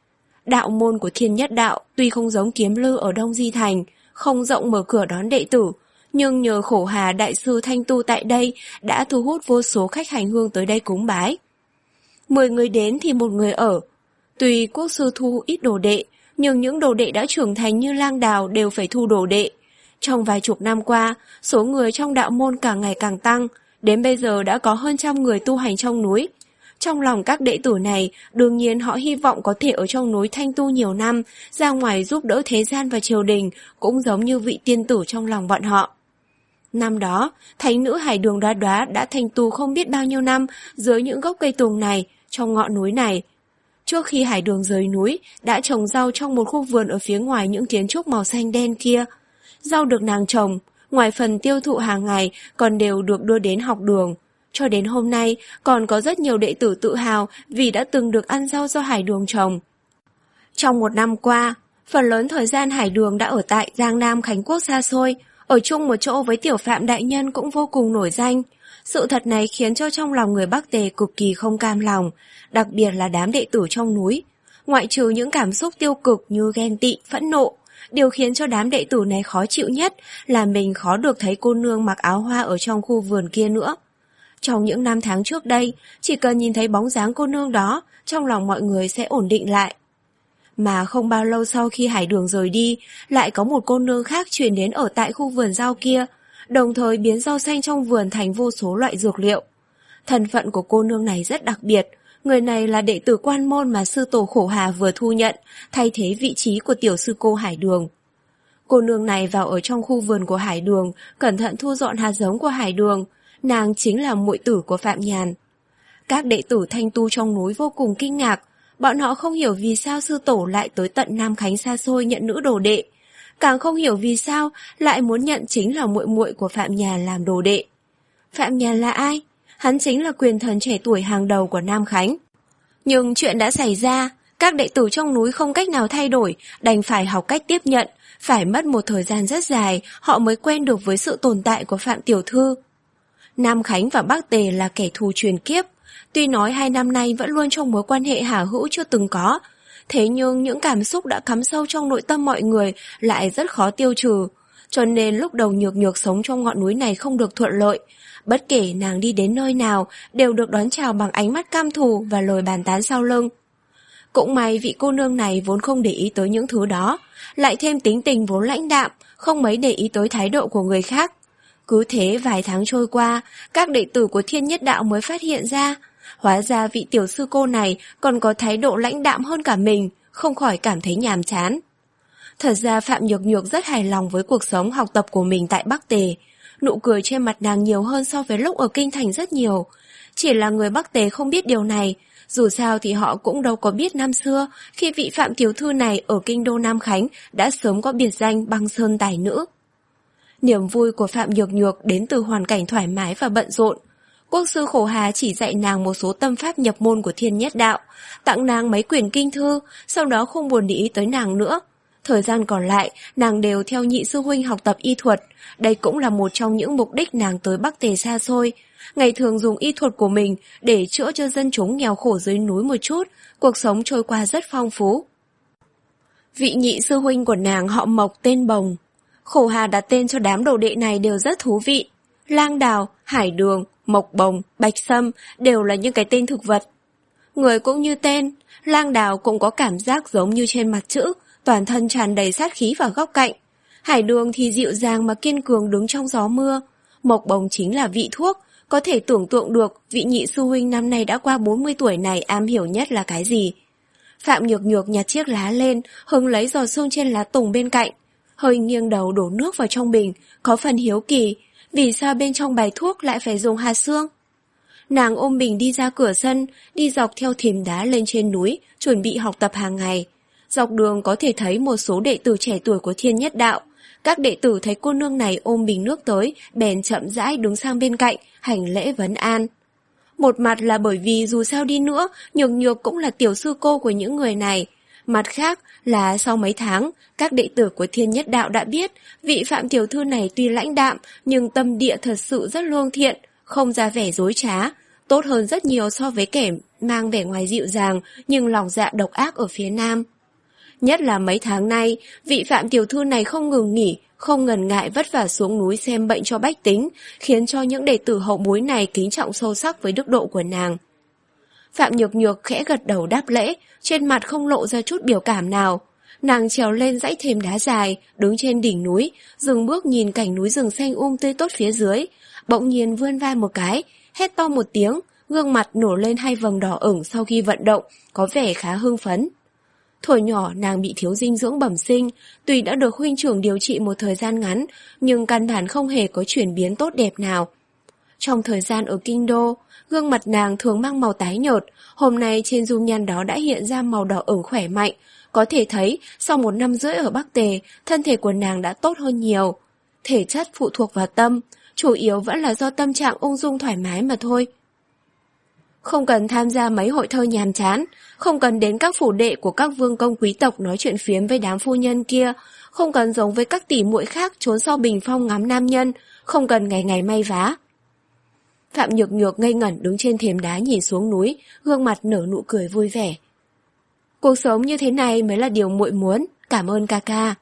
[SPEAKER 1] Đạo môn của Thiên Nhất Đạo tuy không giống Kiếm Lư ở Đông Di Thành, không rộng mở cửa đón đệ tử, nhưng nhờ Khổ Hà đại sư thanh tu tại đây đã thu hút vô số khách hành hương tới đây cúng bái. Mười người đến thì một người ở. Tuy quốc sư thu ít đồ đệ, nhưng những đồ đệ đã trưởng thành như Lang Đào đều phải thu đồ đệ. Trong vài chục năm qua, số người trong đạo môn càng ngày càng tăng, đến bây giờ đã có hơn trăm người tu hành trong núi. Trong lòng các đệ tử này, đương nhiên họ hy vọng có thể ở trong núi thanh tu nhiều năm, ra ngoài giúp đỡ thế gian và triều đình, cũng giống như vị tiên tử trong lòng bọn họ. Năm đó, thánh nữ Hải Đường Đoá Đoá đã thanh tu không biết bao nhiêu năm dưới những gốc cây tùng này, trong ngọn núi này. Trước khi Hải Đường rời núi, đã trồng rau trong một khu vườn ở phía ngoài những kiến trúc màu xanh đen kia. Rau được nàng trồng, ngoài phần tiêu thụ hàng ngày còn đều được đưa đến học đường. Cho đến hôm nay, còn có rất nhiều đệ tử tự hào vì đã từng được ăn rau do Hải Đường trồng. Trong một năm qua, phần lớn thời gian Hải Đường đã ở tại Giang Nam Khánh Quốc xa xôi, ở chung một chỗ với Tiểu Phạm đại nhân cũng vô cùng nổi danh. Sự thật này khiến cho trong lòng người Bắc Tề cực kỳ không cam lòng, đặc biệt là đám đệ tử trong núi. Ngoại trừ những cảm xúc tiêu cực như ghen tị, phẫn nộ, điều khiến cho đám đệ tử này khó chịu nhất là mình khó được thấy cô nương mặc áo hoa ở trong khu vườn kia nữa. Trong những năm tháng trước đây, chỉ cần nhìn thấy bóng dáng cô nương đó, trong lòng mọi người sẽ ổn định lại. Mà không bao lâu sau khi Hải Đường rời đi, lại có một cô nương khác chuyển đến ở tại khu vườn rau kia, đồng thời biến rau xanh trong vườn thành vô số loại dược liệu. Thân phận của cô nương này rất đặc biệt, người này là đệ tử quan môn mà sư tổ Khổ Hà vừa thu nhận, thay thế vị trí của tiểu sư cô Hải Đường. Cô nương này vào ở trong khu vườn của Hải Đường, cẩn thận thu dọn hạt giống của Hải Đường, nàng chính là muội tử của Phạm Nhàn. Các đệ tử thanh tu trong núi vô cùng kinh ngạc, bọn họ không hiểu vì sao sư tổ lại tới tận Nam Khánh xa xôi nhận nữ đồ đệ, càng không hiểu vì sao lại muốn nhận chính là muội muội của Phạm Nhàn làm đồ đệ. Phạm Nhàn là ai? Hắn chính là quyền thần trẻ tuổi hàng đầu của Nam Khánh. Nhưng chuyện đã xảy ra, các đệ tử trong núi không cách nào thay đổi, đành phải học cách tiếp nhận, phải mất một thời gian rất dài họ mới quen được với sự tồn tại của Phạm tiểu thư. Nam Khánh và Bắc Tề là kẻ thù truyền kiếp, tuy nói hai năm nay vẫn luôn trong mối quan hệ hả hữu chưa từng có, thế nhưng những cảm xúc đã cắm sâu trong nội tâm mọi người lại rất khó tiêu trừ, cho nên lúc đầu Nhược Nhược sống trong ngọn núi này không được thuận lợi. Bất kể nàng đi đến nơi nào đều được đón chào bằng ánh mắt căm thù và lời bàn tán sau lưng. Cũng may vị cô nương này vốn không để ý tới những thứ đó, lại thêm tính tình vốn lãnh đạm, không mấy để ý tới thái độ của người khác. Cứ thế vài tháng trôi qua, các đệ tử của Thiên Nhất Đạo mới phát hiện ra, hóa ra vị tiểu sư cô này còn có thái độ lãnh đạm hơn cả mình, không khỏi cảm thấy nhàm chán. Thật ra Phạm Nhược Nhược rất hài lòng với cuộc sống học tập của mình tại Bắc Tề. Nụ cười trên mặt nàng nhiều hơn so với lúc ở Kinh Thành rất nhiều. Chỉ là người Bắc Tề không biết điều này, dù sao thì họ cũng đâu có biết năm xưa khi vị Phạm tiểu thư này ở kinh đô Nam Khánh đã sớm có biệt danh băng sơn tài nữ. Niềm vui của Phạm Nhược Nhược đến từ hoàn cảnh thoải mái và bận rộn. Quốc sư Khổ Hà chỉ dạy nàng một số tâm pháp nhập môn của Thiên Nhất Đạo, tặng nàng mấy quyển kinh thư, sau đó không buồn để ý tới nàng nữa. Thời gian còn lại, nàng đều theo nhị sư huynh học tập y thuật, đây cũng là một trong những mục đích nàng tới Bắc Tề xa xôi. Ngày thường dùng y thuật của mình để chữa cho dân chúng nghèo khổ dưới núi một chút, cuộc sống trôi qua rất phong phú. Vị nhị sư huynh của nàng họ Mộc tên Bồng. Khổ Hà đặt tên cho đám đồ đệ này đều rất thú vị. Lang Đào, Hải Đường, Mộc Bồng, Bạch Sâm đều là những cái tên thực vật. Người cũng như tên, Lang Đào cũng có cảm giác giống như trên mặt chữ, toàn thân tràn đầy sát khí và góc cạnh. Hải Đường thì dịu dàng mà kiên cường đứng trong gió mưa. Mộc Bồng chính là vị thuốc, có thể tưởng tượng được vị nhị sư huynh năm nay đã qua bốn mươi tuổi này am hiểu nhất là cái gì. Phạm Nhược Nhược nhặt chiếc lá lên, hứng lấy giọt sương trên lá tùng bên cạnh, hơi nghiêng đầu đổ nước vào trong bình, có phần hiếu kỳ, vì sao bên trong bài thuốc lại phải dùng hạt xương. Nàng ôm mình đi ra cửa sân, đi dọc theo thềm đá lên trên núi, chuẩn bị học tập hàng ngày. Dọc đường có thể thấy một số đệ tử trẻ tuổi của Thiên Nhất Đạo. Các đệ tử thấy cô nương này ôm bình nước tới, bèn chậm rãi đứng sang bên cạnh, hành lễ vấn an. Một mặt là bởi vì dù sao đi nữa, Nhược Nhược cũng là tiểu sư cô của những người này. Mặt khác là sau mấy tháng, các đệ tử của Thiên Nhất Đạo đã biết vị Phạm tiểu thư này tuy lãnh đạm nhưng tâm địa thật sự rất lương thiện, không ra vẻ dối trá, tốt hơn rất nhiều so với kẻ mang vẻ ngoài dịu dàng nhưng lòng dạ độc ác ở phía nam. Nhất là mấy tháng nay, vị Phạm tiểu thư này không ngừng nghỉ, không ngần ngại vất vả xuống núi xem bệnh cho bách tính, khiến cho những đệ tử hậu bối này kính trọng sâu sắc với đức độ của nàng. Phạm Nhược Nhược khẽ gật đầu đáp lễ, trên mặt không lộ ra chút biểu cảm nào. Nàng trèo lên dãy thềm đá dài, đứng trên đỉnh núi, dừng bước nhìn cảnh núi rừng xanh um tươi tốt phía dưới, bỗng nhiên vươn vai một cái, hét to một tiếng, gương mặt nổi lên hai vầng đỏ ửng sau khi vận động, có vẻ khá hưng phấn. Thuở nhỏ nàng bị thiếu dinh dưỡng bẩm sinh, tuy đã được huynh trưởng điều trị một thời gian ngắn, nhưng căn bản không hề có chuyển biến tốt đẹp nào. Trong thời gian ở kinh đô, gương mặt nàng thường mang màu tái nhợt, hôm nay trên dung nhan đó đã hiện ra màu đỏ ửng khỏe mạnh, có thể thấy sau một năm rưỡi ở Bắc Tề, thân thể của nàng đã tốt hơn nhiều. Thể chất phụ thuộc vào tâm, chủ yếu vẫn là do tâm trạng ung dung thoải mái mà thôi. Không cần tham gia mấy hội thơ nhàm chán, không cần đến các phủ đệ của các vương công quý tộc nói chuyện phiếm với đám phu nhân kia, không cần giống với các tỷ muội khác trốn sau bình phong ngắm nam nhân, không cần ngày ngày may vá. Phạm Nhược Nhược ngây ngẩn đứng trên thềm đá nhìn xuống núi, gương mặt nở nụ cười vui vẻ. Cuộc sống như thế này mới là điều muội muốn, cảm ơn ca ca.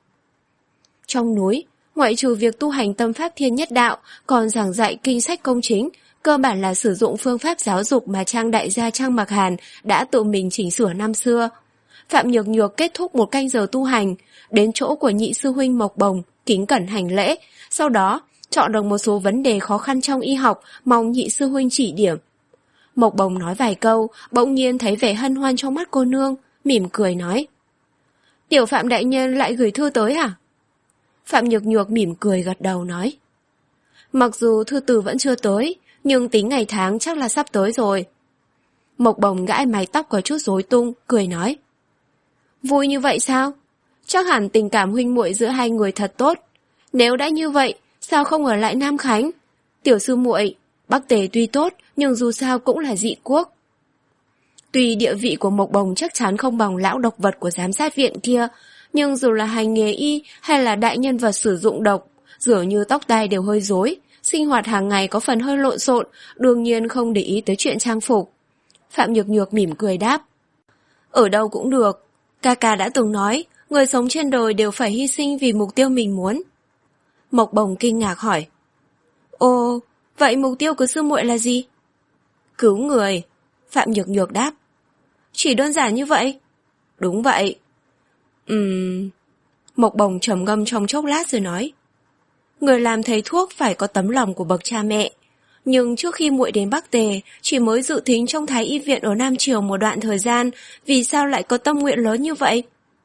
[SPEAKER 1] Trong núi, ngoại trừ việc tu hành tâm pháp Thiên Nhất Đạo, còn giảng dạy kinh sách công chính, cơ bản là sử dụng phương pháp giáo dục mà Trang đại gia Trang Mặc Hàn đã tự mình chỉnh sửa năm xưa. Phạm Nhược Nhược kết thúc một canh giờ tu hành, đến chỗ của nhị sư huynh Mộc Bồng, kính cẩn hành lễ, sau đó chọn được một số vấn đề khó khăn trong y học, mong nhị sư huynh chỉ điểm. Mộc Bồng nói vài câu, bỗng nhiên thấy vẻ hân hoan trong mắt cô nương, mỉm cười nói. Tiểu Phạm đại nhân lại gửi thư tới à? Phạm Nhược Nhược mỉm cười gật đầu nói. Mặc dù thư từ vẫn chưa tới, nhưng tính ngày tháng chắc là sắp tới rồi. Mộc Bồng gãi mái tóc có chút rối tung, cười nói. Vui như vậy sao? Chắc hẳn tình cảm huynh muội giữa hai người thật tốt. Nếu đã như vậy, sao không ở lại Nam Khánh? Tiểu sư muội, Bắc Tề tuy tốt, nhưng dù sao cũng là dị quốc. Tuy địa vị của Mộc Bồng chắc chắn không bằng lão độc vật của giám sát viện kia, nhưng dù là hành nghề y hay là đại nhân vật sử dụng độc, dường như tóc tai đều hơi rối, sinh hoạt hàng ngày có phần hơi lộn xộn, đương nhiên không để ý tới chuyện trang phục. Phạm Nhược Nhược mỉm cười đáp. Ở đâu cũng được, ca ca đã từng nói, người sống trên đời đều phải hy sinh vì mục tiêu mình muốn. Mộc Bồng kinh ngạc hỏi. Ồ, vậy mục tiêu của sư muội là gì? Cứu người, Phạm Nhược Nhược đáp. Chỉ đơn giản như vậy? Đúng vậy. Ừm... Mộc Bồng trầm ngâm trong chốc lát rồi nói. Người làm thầy thuốc phải có tấm lòng của bậc cha mẹ. Nhưng trước khi muội đến Bắc Tề, chỉ mới dự thính trong Thái Y viện ở Nam Triều một đoạn thời gian, vì sao lại có tâm nguyện lớn như vậy?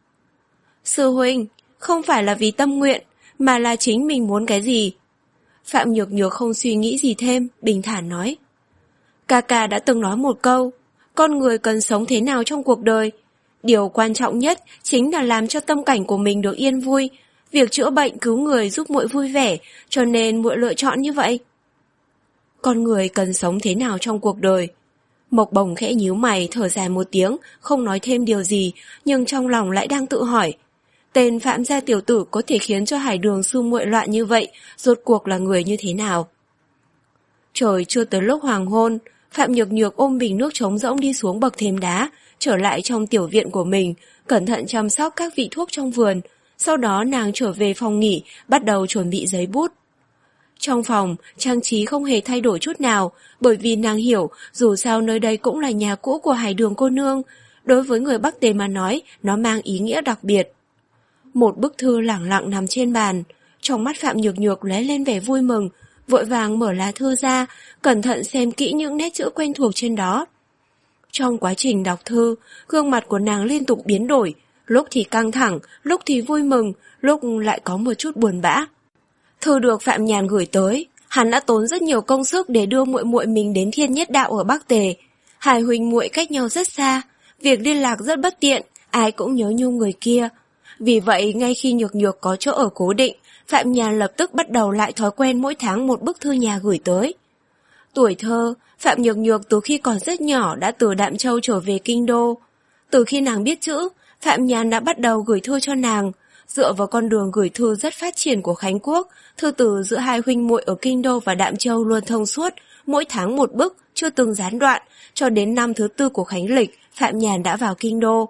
[SPEAKER 1] Sư huynh, không phải là vì tâm nguyện, mà là chính mình muốn cái gì. Phạm Nhược Nhược không suy nghĩ gì thêm, bình thản nói. Ca ca đã từng nói một câu, con người cần sống thế nào trong cuộc đời. Điều quan trọng nhất chính là làm cho tâm cảnh của mình được yên vui. Việc chữa bệnh cứu người giúp muội vui vẻ, cho nên muội lựa chọn như vậy. Con người cần sống thế nào trong cuộc đời? Mộc Bồng khẽ nhíu mày, thở dài một tiếng, không nói thêm điều gì, nhưng trong lòng lại đang tự hỏi. Tên Phạm gia tiểu tử có thể khiến cho Hải Đường sư muội loạn như vậy, rốt cuộc là người như thế nào? Trời chưa tới lúc hoàng hôn, Phạm Nhược Nhược ôm bình nước trống rỗng đi xuống bậc thềm đá, trở lại trong tiểu viện của mình, cẩn thận chăm sóc các vị thuốc trong vườn. Sau đó nàng trở về phòng nghỉ, bắt đầu chuẩn bị giấy bút. Trong phòng, trang trí không hề thay đổi chút nào, bởi vì nàng hiểu dù sao nơi đây cũng là nhà cũ của Hải Đường cô nương. Đối với người Bắc Tề mà nói, nó mang ý nghĩa đặc biệt. Một bức thư lẳng lặng nằm trên bàn, trong mắt Phạm Nhược Nhược lóe lên vẻ vui mừng, vội vàng mở lá thư ra, cẩn thận xem kỹ những nét chữ quen thuộc trên đó. Trong quá trình đọc thư, gương mặt của nàng liên tục biến đổi, lúc thì căng thẳng, lúc thì vui mừng, lúc lại có một chút buồn bã. Thư được Phạm Nhàn gửi tới, Hắn đã tốn rất nhiều công sức để đưa muội muội mình đến Thiên Nhất Đạo ở Bắc Tề. Hai huynh muội cách nhau rất xa, việc liên lạc rất bất tiện, ai cũng nhớ nhung người kia. Vì vậy, ngay khi Nhược Nhược có chỗ ở cố định, Phạm Nhàn lập tức bắt đầu lại thói quen mỗi tháng một bức thư nhà gửi tới. Tuổi thơ, Phạm Nhược Nhược từ khi còn rất nhỏ đã từ Đạm Châu trở về Kinh Đô. Từ khi nàng biết chữ, Phạm Nhàn đã bắt đầu gửi thư cho nàng. Dựa vào con đường gửi thư rất phát triển của Khánh Quốc, thư từ giữa hai huynh muội ở Kinh Đô và Đạm Châu luôn thông suốt, mỗi tháng một bức, chưa từng gián đoạn, cho đến năm thứ tư của Khánh Lịch, Phạm Nhàn đã vào Kinh Đô.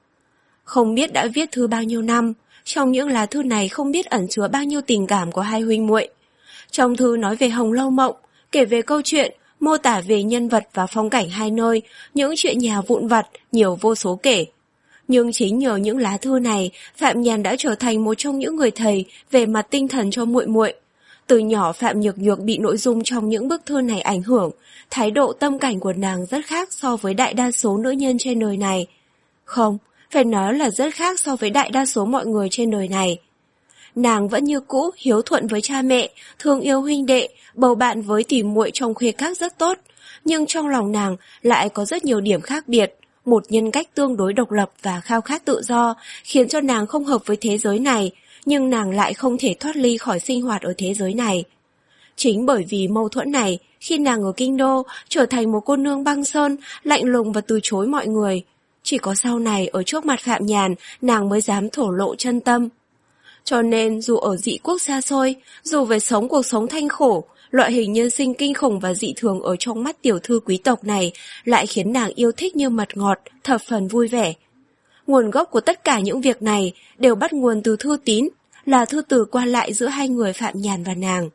[SPEAKER 1] Không biết đã viết thư bao nhiêu năm, trong những lá thư này không biết ẩn chứa bao nhiêu tình cảm của hai huynh muội. Trong thư nói về Hồng Lâu Mộng, kể về câu chuyện, mô tả về nhân vật và phong cảnh hai nơi, những chuyện nhà vụn vặt, nhiều vô số kể. Nhưng chính nhờ những lá thư này, Phạm Nhàn đã trở thành một trong những người thầy về mặt tinh thần cho muội muội. Từ nhỏ Phạm Nhược Nhược bị nội dung trong những bức thư này ảnh hưởng, thái độ tâm cảnh của nàng rất khác so với đại đa số nữ nhân trên đời này. Không, phải nói là rất khác so với đại đa số mọi người trên đời này. Nàng vẫn như cũ hiếu thuận với cha mẹ, thương yêu huynh đệ, bầu bạn với tỉ muội trong khuê các rất tốt, nhưng trong lòng nàng lại có rất nhiều điểm khác biệt. Một nhân cách tương đối độc lập và khao khát tự do, khiến cho nàng không hợp với thế giới này, nhưng nàng lại không thể thoát ly khỏi sinh hoạt ở thế giới này. Chính bởi vì mâu thuẫn này, khi nàng ở Kinh Đô, trở thành một cô nương băng sơn, lạnh lùng và từ chối mọi người. Chỉ có sau này, ở trước mặt Phạm Nhàn, nàng mới dám thổ lộ chân tâm. Cho nên, dù ở dị quốc xa xôi, dù phải sống cuộc sống thanh khổ, loại hình nhân sinh kinh khủng và dị thường ở trong mắt tiểu thư quý tộc này lại khiến nàng yêu thích như mật ngọt, thập phần vui vẻ. Nguồn gốc của tất cả những việc này đều bắt nguồn từ thư tín, là thư từ qua lại giữa hai người Phạm Nhàn và nàng.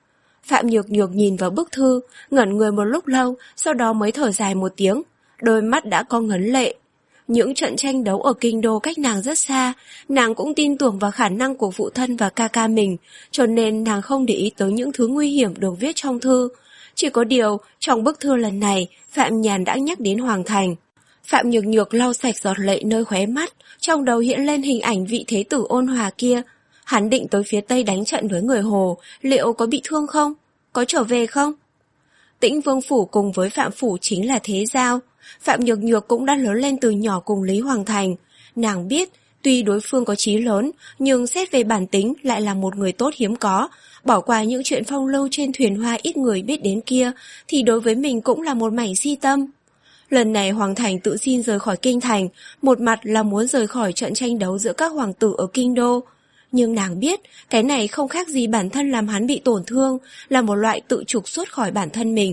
[SPEAKER 1] Phạm Nhược Nhược nhìn vào bức thư, ngẩn người một lúc lâu, sau đó mới thở dài một tiếng, đôi mắt đã có ngấn lệ. Những trận tranh đấu ở Kinh Đô cách nàng rất xa, nàng cũng tin tưởng vào khả năng của phụ thân và ca ca mình, cho nên nàng không để ý tới những thứ nguy hiểm được viết trong thư. Chỉ có điều, trong bức thư lần này, Phạm Nhàn đã nhắc đến Hoàng Thành. Phạm Nhược Nhược lau sạch giọt lệ nơi khóe mắt, trong đầu hiện lên hình ảnh vị thế tử ôn hòa kia. Hắn định tới phía Tây đánh trận với người Hồ, liệu có bị thương không? Có trở về không? Tĩnh Vương Phủ cùng với Phạm Phủ chính là thế giao. Phạm Nhược Nhược cũng đã lớn lên từ nhỏ cùng Lý Hoàng Thành. Nàng biết, tuy đối phương có chí lớn, nhưng xét về bản tính lại là một người tốt hiếm có. Bỏ qua những chuyện phong lưu trên thuyền hoa ít người biết đến kia, thì đối với mình cũng là một mảnh si tâm. Lần này Hoàng Thành tự xin rời khỏi Kinh Thành, một mặt là muốn rời khỏi trận tranh đấu giữa các hoàng tử ở Kinh Đô. Nhưng nàng biết, cái này không khác gì bản thân làm hắn bị tổn thương, là một loại tự trục xuất khỏi bản thân mình.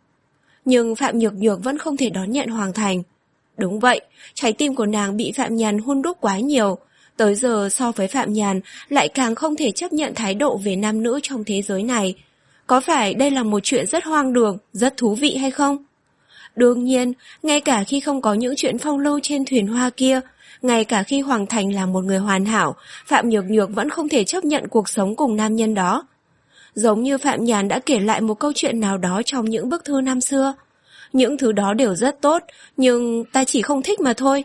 [SPEAKER 1] Nhưng Phạm Nhược Nhược vẫn không thể đón nhận Hoàng Thành. Đúng vậy, trái tim của nàng bị Phạm Nhàn hun đúc quá nhiều. Tới giờ so với Phạm Nhàn lại càng không thể chấp nhận thái độ về nam nữ trong thế giới này. Có phải đây là một chuyện rất hoang đường, rất thú vị hay không? Đương nhiên, ngay cả khi không có những chuyện phong lưu trên thuyền hoa kia, ngay cả khi Hoàng Thành là một người hoàn hảo, Phạm Nhược Nhược vẫn không thể chấp nhận cuộc sống cùng nam nhân đó. Giống như Phạm Nhàn đã kể lại một câu chuyện nào đó trong những bức thư năm xưa. Những thứ đó đều rất tốt, nhưng ta chỉ không thích mà thôi.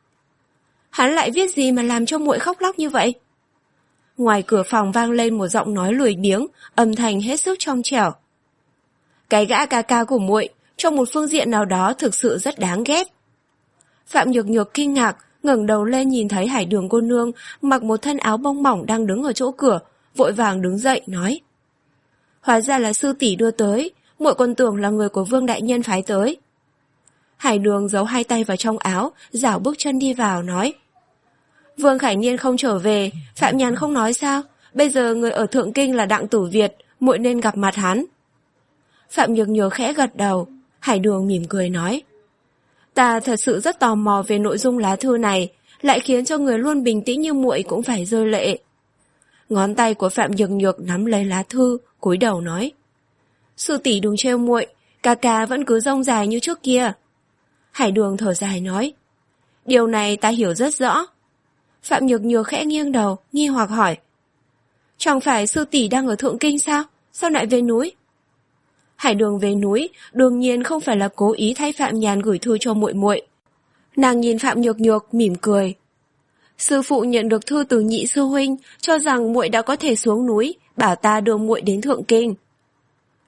[SPEAKER 1] Hắn lại viết gì mà làm cho muội khóc lóc như vậy? Ngoài cửa phòng vang lên một giọng nói lười biếng, âm thanh hết sức trong trẻo. Cái gã ca ca của muội, trong một phương diện nào đó thực sự rất đáng ghét. Phạm Nhược Nhược kinh ngạc, ngẩng đầu lên nhìn thấy Hải Đường cô nương mặc một thân áo bông mỏng đang đứng ở chỗ cửa, vội vàng đứng dậy nói: Hóa ra là sư tỷ đưa tới, muội còn tưởng là người của Vương đại nhân phái tới. Hải Đường giấu hai tay vào trong áo, giảo bước chân đi vào nói: Vương Khải Niên không trở về, Phạm Nhàn không nói sao? Bây giờ người ở Thượng Kinh là Đặng Tử Việt, muội nên gặp mặt hắn. Phạm Nhược Nhược khẽ gật đầu. Hải Đường mỉm cười nói: Ta thật sự rất tò mò về nội dung lá thư này, lại khiến cho người luôn bình tĩnh như muội cũng phải rơi lệ. Ngón tay của Phạm Nhược Nhược nắm lấy lá thư, cúi đầu nói: Sư tỷ đừng trêu muội, ca ca vẫn cứ rông dài như trước kia. Hải Đường thở dài nói: Điều này ta hiểu rất rõ. Phạm Nhược Nhược khẽ nghiêng đầu, nghi hoặc hỏi: Chẳng phải sư tỷ đang ở Thượng Kinh sao? Sao lại về núi? Hải Đường về núi, đương nhiên không phải là cố ý thay Phạm Nhàn gửi thư cho muội muội. Nàng nhìn Phạm Nhược Nhược mỉm cười. Sư phụ nhận được thư từ nhị sư huynh, cho rằng muội đã có thể xuống núi, bảo ta đưa muội đến Thượng Kinh.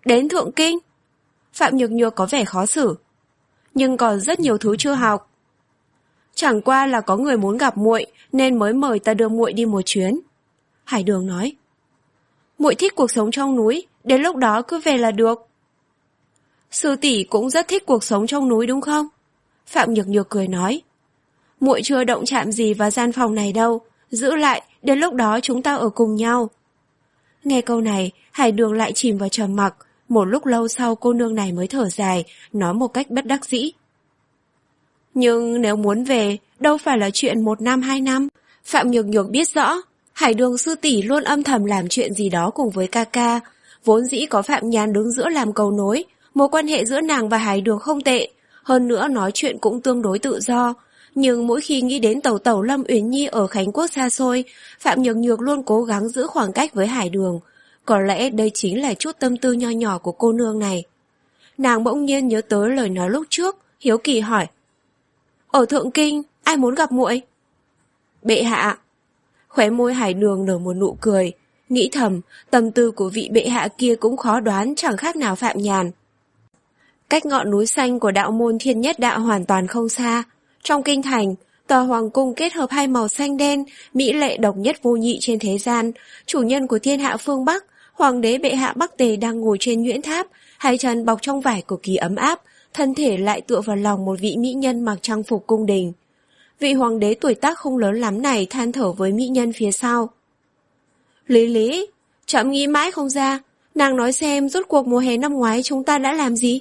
[SPEAKER 1] Đến Thượng Kinh? Phạm Nhược Nhược có vẻ khó xử. Nhưng còn rất nhiều thứ chưa học. Chẳng qua là có người muốn gặp muội nên mới mời ta đưa muội đi một chuyến. Hải Đường nói. Muội thích cuộc sống trong núi, đến lúc đó cứ về là được. Sư tỷ cũng rất thích cuộc sống trong núi đúng không? Phạm Nhược Nhược cười nói. Muội chưa động chạm gì vào gian phòng này đâu, giữ lại, đến lúc đó chúng ta ở cùng nhau. Nghe câu này, Hải Đường lại chìm vào trầm mặc. Một lúc lâu sau cô nương này mới thở dài, nói một cách bất đắc dĩ. Nhưng nếu muốn về, đâu phải là chuyện một năm hai năm. Phạm Nhược Nhược biết rõ, Hải Đường sư tỷ luôn âm thầm làm chuyện gì đó cùng với ca ca. Vốn dĩ có Phạm Nhan đứng giữa làm cầu nối, mối quan hệ giữa nàng và Hải Đường không tệ, hơn nữa nói chuyện cũng tương đối tự do. Nhưng mỗi khi nghĩ đến tẩu tẩu Lâm Uyển Nhi ở Khánh Quốc xa xôi, Phạm Nhược Nhược luôn cố gắng giữ khoảng cách với Hải Đường. Có lẽ đây chính là chút tâm tư nho nhỏ của cô nương này. Nàng bỗng nhiên nhớ tới lời nói lúc trước, hiếu kỳ hỏi. Ở Thượng Kinh, ai muốn gặp muội? Bệ hạ. Khóe môi Hải Đường nở một nụ cười, nghĩ thầm, tâm tư của vị bệ hạ kia cũng khó đoán, chẳng khác nào Phạm Nhàn. Cách ngọn núi xanh của đạo môn Thiên Nhất Đạo hoàn toàn không xa. Trong kinh thành, tòa hoàng cung kết hợp hai màu xanh đen, mỹ lệ độc nhất vô nhị trên thế gian. Chủ nhân của thiên hạ phương Bắc, hoàng đế bệ hạ Bắc Tề đang ngồi trên nhuyễn tháp, hai chân bọc trong vải cực kỳ ấm áp, thân thể lại tựa vào lòng một vị mỹ nhân mặc trang phục cung đình. Vị hoàng đế tuổi tác không lớn lắm này than thở với mỹ nhân phía sau. Lý Lý, chậm nghĩ mãi không ra, nàng nói xem rốt cuộc mùa hè năm ngoái chúng ta đã làm gì?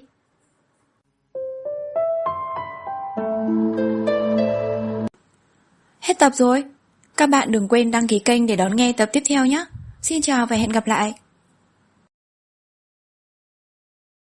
[SPEAKER 2] Hết tập rồi. Các bạn đừng quên đăng ký kênh để đón nghe tập tiếp theo nhé. Xin chào và hẹn gặp lại.